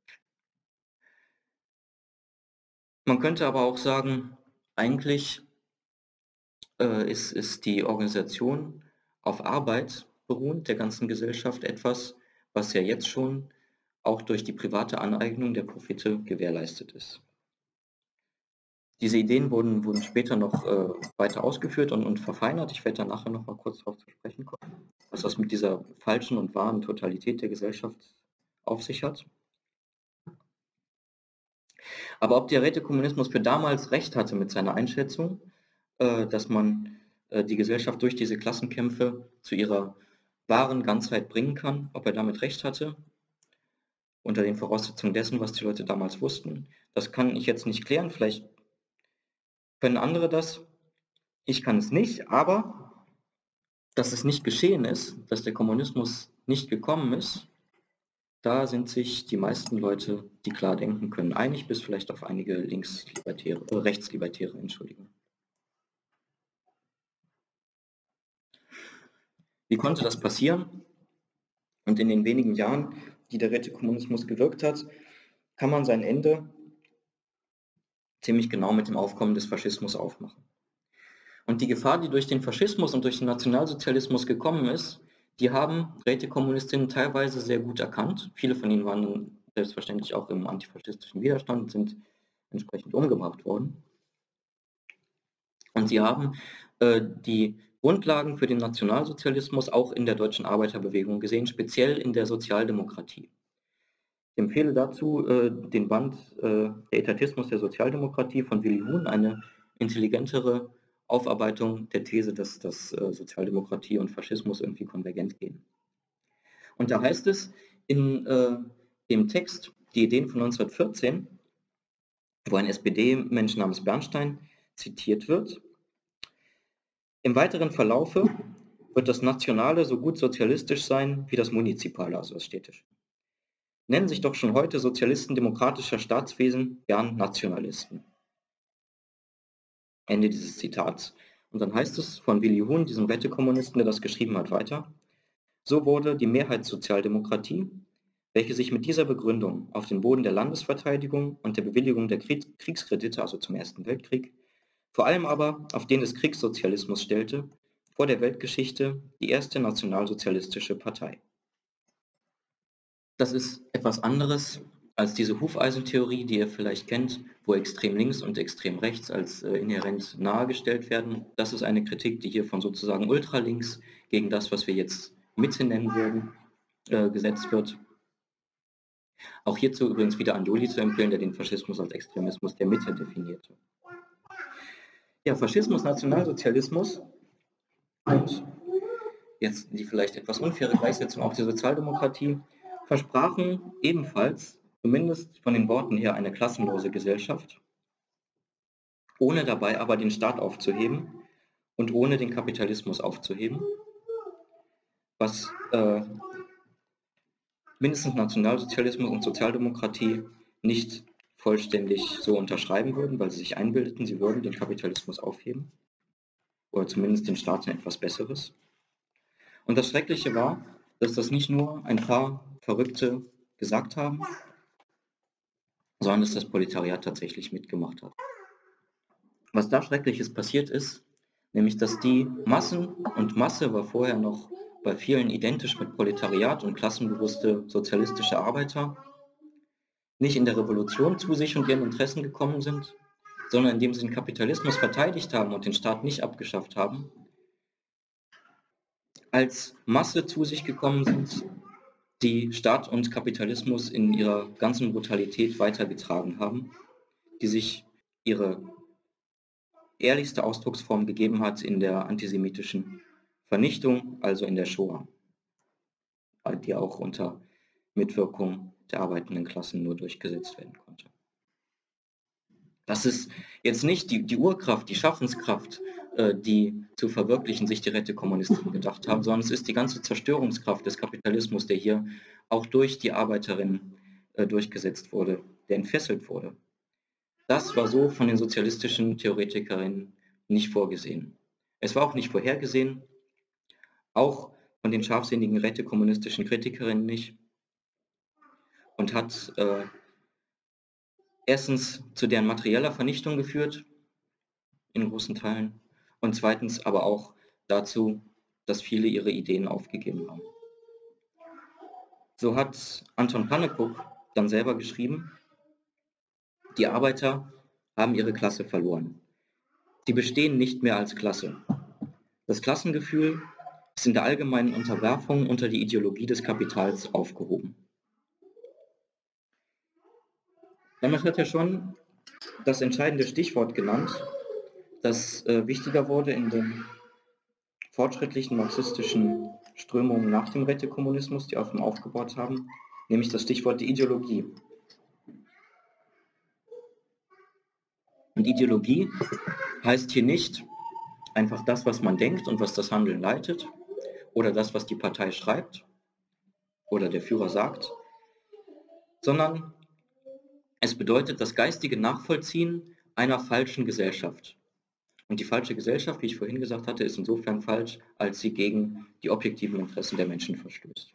Man könnte aber auch sagen, eigentlich ist die Organisation auf Arbeit beruhend der ganzen Gesellschaft etwas, was ja jetzt schon auch durch die private Aneignung der Profite gewährleistet ist. Diese Ideen wurden später noch weiter ausgeführt und verfeinert. Ich werde da nachher noch mal kurz darauf zu sprechen kommen, was das mit dieser falschen und wahren Totalität der Gesellschaft auf sich hat. Aber ob der Rätekommunismus für damals recht hatte mit seiner Einschätzung, dass man die Gesellschaft durch diese Klassenkämpfe zu ihrer wahren Ganzheit bringen kann, ob er damit recht hatte, unter den Voraussetzungen dessen, was die Leute damals wussten, das kann ich jetzt nicht klären. Vielleicht können andere das. Ich kann es nicht, aber dass es nicht geschehen ist, dass der Kommunismus nicht gekommen ist, da sind sich die meisten Leute, die klar denken können, einig, bis vielleicht auf einige Rechtslibertäre, Entschuldigung. Wie konnte das passieren? Und in den wenigen Jahren, die der Rätekommunismus gewirkt hat, kann man sein Ende ziemlich genau mit dem Aufkommen des Faschismus aufmachen. Und die Gefahr, die durch den Faschismus und durch den Nationalsozialismus gekommen ist, die haben Rätekommunistinnen teilweise sehr gut erkannt. Viele von ihnen waren selbstverständlich auch im antifaschistischen Widerstand und sind entsprechend umgebracht worden. Und sie haben die Grundlagen für den Nationalsozialismus auch in der deutschen Arbeiterbewegung gesehen, speziell in der Sozialdemokratie. Ich empfehle dazu den Band Der Etatismus der Sozialdemokratie von Willi Huhn, eine intelligentere Aufarbeitung der These, dass Sozialdemokratie und Faschismus irgendwie konvergent gehen. Und da heißt es in dem Text, die Ideen von 1914, wo ein SPD-Mensch namens Bernstein zitiert wird, im weiteren Verlaufe wird das Nationale so gut sozialistisch sein wie das Munizipale, also das Städtische. Nennen sich doch schon heute Sozialisten demokratischer Staatswesen gern Nationalisten. Ende dieses Zitats. Und dann heißt es von Willi Huhn, diesem Rätekommunisten, der das geschrieben hat, weiter: So wurde die Mehrheitssozialdemokratie, welche sich mit dieser Begründung auf den Boden der Landesverteidigung und der Bewilligung der Kriegskredite, also zum Ersten Weltkrieg, vor allem aber auf den des Kriegssozialismus stellte, vor der Weltgeschichte die erste nationalsozialistische Partei. Das ist etwas anderes als diese Hufeisentheorie, die ihr vielleicht kennt, wo extrem links und extrem rechts als inhärent nahegestellt werden. Das ist eine Kritik, die hier von sozusagen ultralinks gegen das, was wir jetzt Mitte nennen würden, gesetzt wird. Auch übrigens wieder an Joly zu empfehlen, der den Faschismus als Extremismus der Mitte definierte. Ja, Faschismus, Nationalsozialismus und jetzt die vielleicht etwas unfaire Gleichsetzung auch die Sozialdemokratie versprachen ebenfalls, zumindest von den Worten her, eine klassenlose Gesellschaft, ohne dabei aber den Staat aufzuheben und ohne den Kapitalismus aufzuheben, was mindestens Nationalsozialismus und Sozialdemokratie nicht vollständig so unterschreiben würden, weil sie sich einbildeten, sie würden den Kapitalismus aufheben oder zumindest den Staat in etwas Besseres. Und das Schreckliche war, dass das nicht nur ein paar Verrückte gesagt haben, sondern dass das Proletariat tatsächlich mitgemacht hat. Was da Schreckliches passiert ist, nämlich dass die Massen, und Masse war vorher noch bei vielen identisch mit Proletariat und klassenbewusste sozialistische Arbeiter, nicht in der Revolution zu sich und ihren Interessen gekommen sind, sondern indem sie den Kapitalismus verteidigt haben und den Staat nicht abgeschafft haben, als Masse zu sich gekommen sind, die Staat und Kapitalismus in ihrer ganzen Brutalität weitergetragen haben, die sich ihre ehrlichste Ausdrucksform gegeben hat in der antisemitischen Vernichtung, also in der Shoah, die auch unter Mitwirkung der arbeitenden Klassen nur durchgesetzt werden konnte. Das ist jetzt nicht die Urkraft, die Schaffenskraft, die zu verwirklichen sich die Rätekommunisten gedacht haben, sondern es ist die ganze Zerstörungskraft des Kapitalismus, der hier auch durch die Arbeiterinnen durchgesetzt wurde, der entfesselt wurde. Das war so von den sozialistischen Theoretikerinnen nicht vorgesehen. Es war auch nicht vorhergesehen, auch von den scharfsinnigen rätekommunistischen Kritikerinnen nicht, und hat erstens zu deren materieller Vernichtung geführt, in großen Teilen, und zweitens aber auch dazu, dass viele ihre Ideen aufgegeben haben. So hat Anton Pannekow dann selber geschrieben, die Arbeiter haben ihre Klasse verloren. Sie bestehen nicht mehr als Klasse. Das Klassengefühl ist in der allgemeinen Unterwerfung unter die Ideologie des Kapitals aufgehoben. Damit hat er schon das entscheidende Stichwort genannt, das wichtiger wurde in den fortschrittlichen marxistischen Strömungen nach dem Rätekommunismus, die auf ihm aufgebaut haben, nämlich das Stichwort die Ideologie. Und Ideologie heißt hier nicht einfach das, was man denkt und was das Handeln leitet, oder das, was die Partei schreibt oder der Führer sagt, sondern es bedeutet das geistige Nachvollziehen einer falschen Gesellschaft. Und die falsche Gesellschaft, wie ich vorhin gesagt hatte, ist insofern falsch, als sie gegen die objektiven Interessen der Menschen verstößt.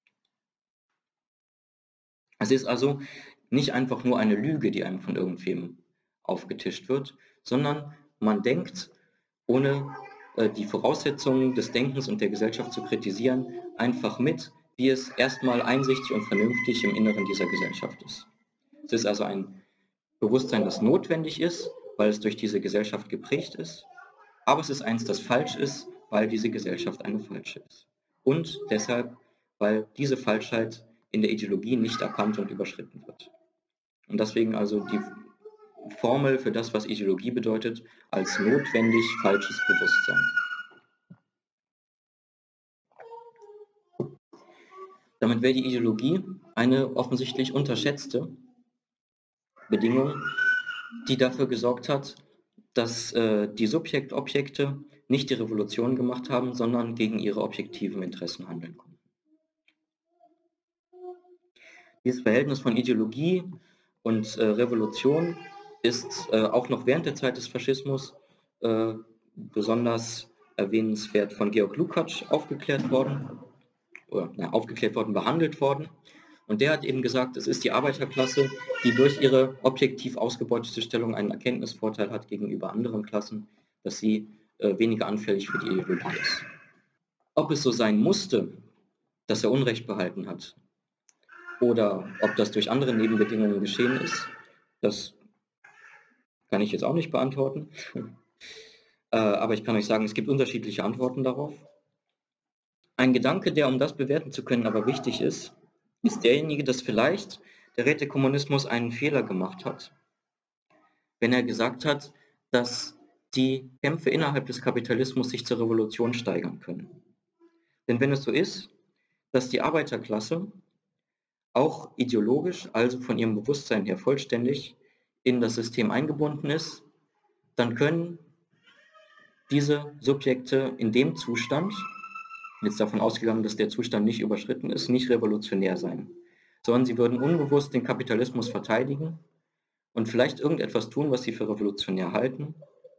Es ist also nicht einfach nur eine Lüge, die einem von irgendwem aufgetischt wird, sondern man denkt, ohne die Voraussetzungen des Denkens und der Gesellschaft zu kritisieren, einfach mit, wie es erstmal einsichtig und vernünftig im Inneren dieser Gesellschaft ist. Es ist also ein Bewusstsein, das notwendig ist, weil es durch diese Gesellschaft geprägt ist, aber es ist eins, das falsch ist, weil diese Gesellschaft eine falsche ist. Und deshalb, weil diese Falschheit in der Ideologie nicht erkannt und überschritten wird. Und deswegen also die Formel für das, was Ideologie bedeutet, als notwendig falsches Bewusstsein. Damit wäre die Ideologie eine offensichtlich unterschätzte Bedingung, die dafür gesorgt hat, dass die Subjekt-Objekte nicht die Revolution gemacht haben, sondern gegen ihre objektiven Interessen handeln konnten. Dieses Verhältnis von Ideologie und Revolution ist auch noch während der Zeit des Faschismus besonders erwähnenswert von Georg Lukács aufgeklärt worden, behandelt worden. Und der hat eben gesagt, es ist die Arbeiterklasse, die durch ihre objektiv ausgebeutete Stellung einen Erkenntnisvorteil hat gegenüber anderen Klassen, dass sie weniger anfällig für die Ideologie ist. Ob es so sein musste, dass er Unrecht behalten hat, oder ob das durch andere Nebenbedingungen geschehen ist, das kann ich jetzt auch nicht beantworten. Aber ich kann euch sagen, es gibt unterschiedliche Antworten darauf. Ein Gedanke, der, um das bewerten zu können, aber wichtig ist, ist derjenige, dass vielleicht der Rätekommunismus einen Fehler gemacht hat, wenn er gesagt hat, dass die Kämpfe innerhalb des Kapitalismus sich zur Revolution steigern können. Denn wenn es so ist, dass die Arbeiterklasse auch ideologisch, also von ihrem Bewusstsein her vollständig in das System eingebunden ist, dann können diese Subjekte in dem Zustand, jetzt davon ausgegangen, dass der Zustand nicht überschritten ist, nicht revolutionär sein, sondern sie würden unbewusst den Kapitalismus verteidigen und vielleicht irgendetwas tun, was sie für revolutionär halten,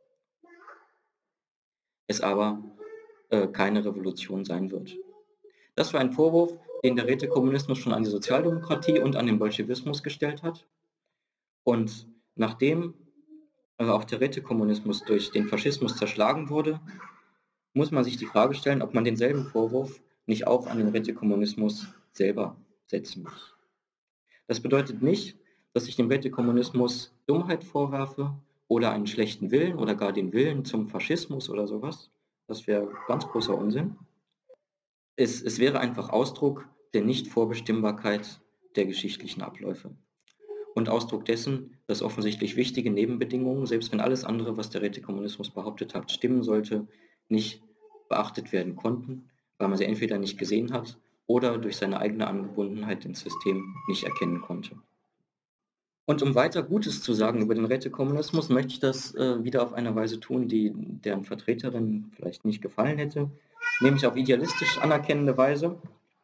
es aber keine Revolution sein wird. Das war ein Vorwurf, den der Rätekommunismus schon an die Sozialdemokratie und an den Bolschewismus gestellt hat. Und nachdem auch der Rätekommunismus durch den Faschismus zerschlagen wurde, muss man sich die Frage stellen, ob man denselben Vorwurf nicht auch an den Rätekommunismus selber setzen muss. Das bedeutet nicht, dass ich dem Rätekommunismus Dummheit vorwerfe oder einen schlechten Willen oder gar den Willen zum Faschismus oder sowas. Das wäre ganz großer Unsinn. Es wäre einfach Ausdruck der Nichtvorbestimmbarkeit der geschichtlichen Abläufe und Ausdruck dessen, dass offensichtlich wichtige Nebenbedingungen, selbst wenn alles andere, was der Rätekommunismus behauptet hat, stimmen sollte, nicht beachtet werden konnten, weil man sie entweder nicht gesehen hat oder durch seine eigene Angebundenheit ins System nicht erkennen konnte. Und um weiter Gutes zu sagen über den Rätekommunismus, möchte ich das wieder auf eine Weise tun, die deren Vertreterin vielleicht nicht gefallen hätte, nämlich auf idealistisch anerkennende Weise.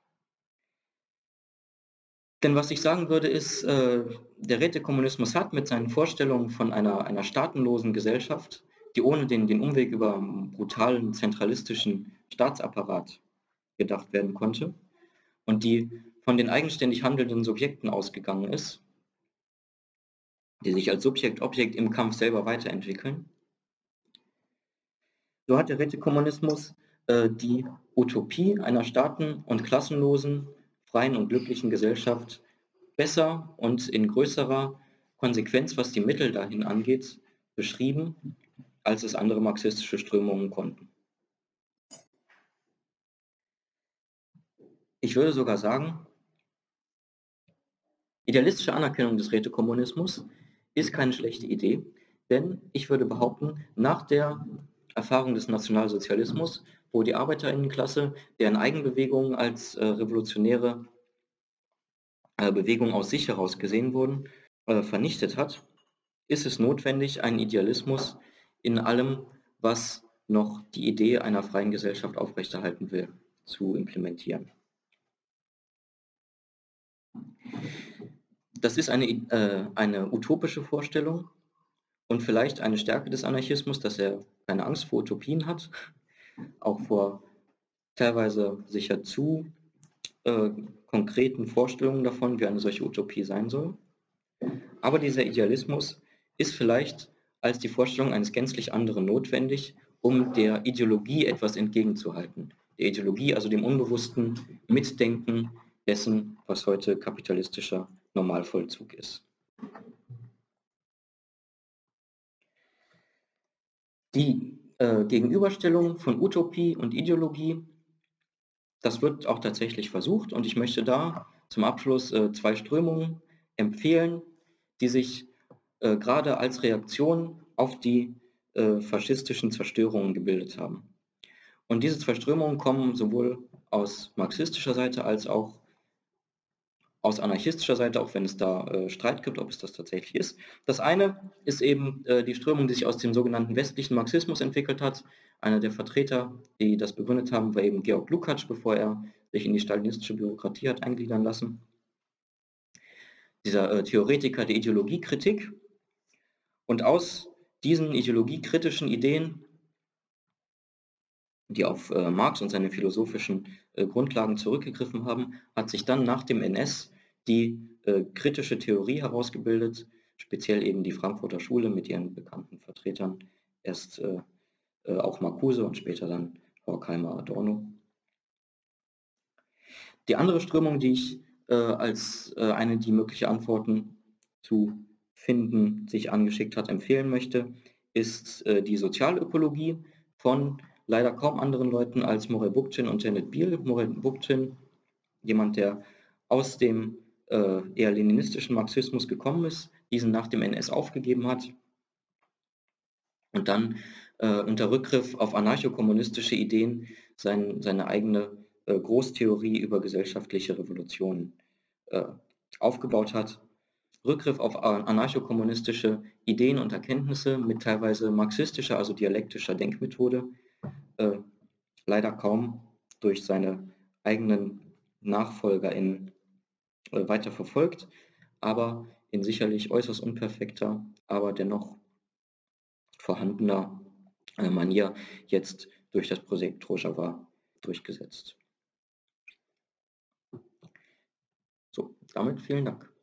Denn was ich sagen würde, ist, der Rätekommunismus hat mit seinen Vorstellungen von einer staatenlosen Gesellschaft, die ohne den Umweg über einen brutalen, zentralistischen Staatsapparat gedacht werden konnte und die von den eigenständig handelnden Subjekten ausgegangen ist, die sich als Subjekt-Objekt im Kampf selber weiterentwickeln. So hat der Rätekommunismus die Utopie einer staaten- und klassenlosen, freien und glücklichen Gesellschaft besser und in größerer Konsequenz, was die Mittel dahin angeht, beschrieben, als es andere marxistische Strömungen konnten. Ich würde sogar sagen, idealistische Anerkennung des Rätekommunismus ist keine schlechte Idee, denn ich würde behaupten, nach der Erfahrung des Nationalsozialismus, wo die Arbeiterinnenklasse, deren Eigenbewegungen als revolutionäre Bewegungen aus sich heraus gesehen wurden, vernichtet hat, ist es notwendig, einen Idealismus in allem, was noch die Idee einer freien Gesellschaft aufrechterhalten will, zu implementieren. Das ist eine utopische Vorstellung und vielleicht eine Stärke des Anarchismus, dass er keine Angst vor Utopien hat, auch vor teilweise sicher zu konkreten Vorstellungen davon, wie eine solche Utopie sein soll. Aber dieser Idealismus ist vielleicht als die Vorstellung eines gänzlich anderen notwendig, um der Ideologie etwas entgegenzuhalten. Der Ideologie, also dem unbewussten Mitdenken dessen, was heute kapitalistischer Normalvollzug ist. Die Gegenüberstellung von Utopie und Ideologie, das wird auch tatsächlich versucht und ich möchte da zum Abschluss zwei Strömungen empfehlen, die sich gerade als Reaktion auf die faschistischen Zerstörungen gebildet haben. Und diese zwei Strömungen kommen sowohl aus marxistischer Seite als auch aus anarchistischer Seite, auch wenn es da Streit gibt, ob es das tatsächlich ist. Das eine ist eben die Strömung, die sich aus dem sogenannten westlichen Marxismus entwickelt hat. Einer der Vertreter, die das begründet haben, war eben Georg Lukács, bevor er sich in die stalinistische Bürokratie hat eingliedern lassen. Dieser Theoretiker der Ideologiekritik. Und aus diesen ideologiekritischen Ideen, die auf Marx und seine philosophischen Grundlagen zurückgegriffen haben, hat sich dann nach dem NS die kritische Theorie herausgebildet, speziell eben die Frankfurter Schule mit ihren bekannten Vertretern, erst auch Marcuse und später dann Horkheimer, Adorno. Die andere Strömung, die ich als eine, die mögliche Antworten zu finden sich angeschickt hat, empfehlen möchte, ist die Sozialökologie von leider kaum anderen Leuten als Morel Bookchin und Janet Biel. Morel Bookchin, jemand, der aus dem eher leninistischen Marxismus gekommen ist, diesen nach dem NS aufgegeben hat und dann unter Rückgriff auf anarchokommunistische Ideen seine eigene Großtheorie über gesellschaftliche Revolutionen äh, aufgebaut hat. Rückgriff auf anarchokommunistische Ideen und Erkenntnisse mit teilweise marxistischer, also dialektischer Denkmethode, äh, leider kaum durch seine eigenen NachfolgerInnen weiter verfolgt, aber in sicherlich äußerst unperfekter, aber dennoch vorhandener Manier jetzt durch das Projekt Rojava durchgesetzt. So, damit vielen Dank.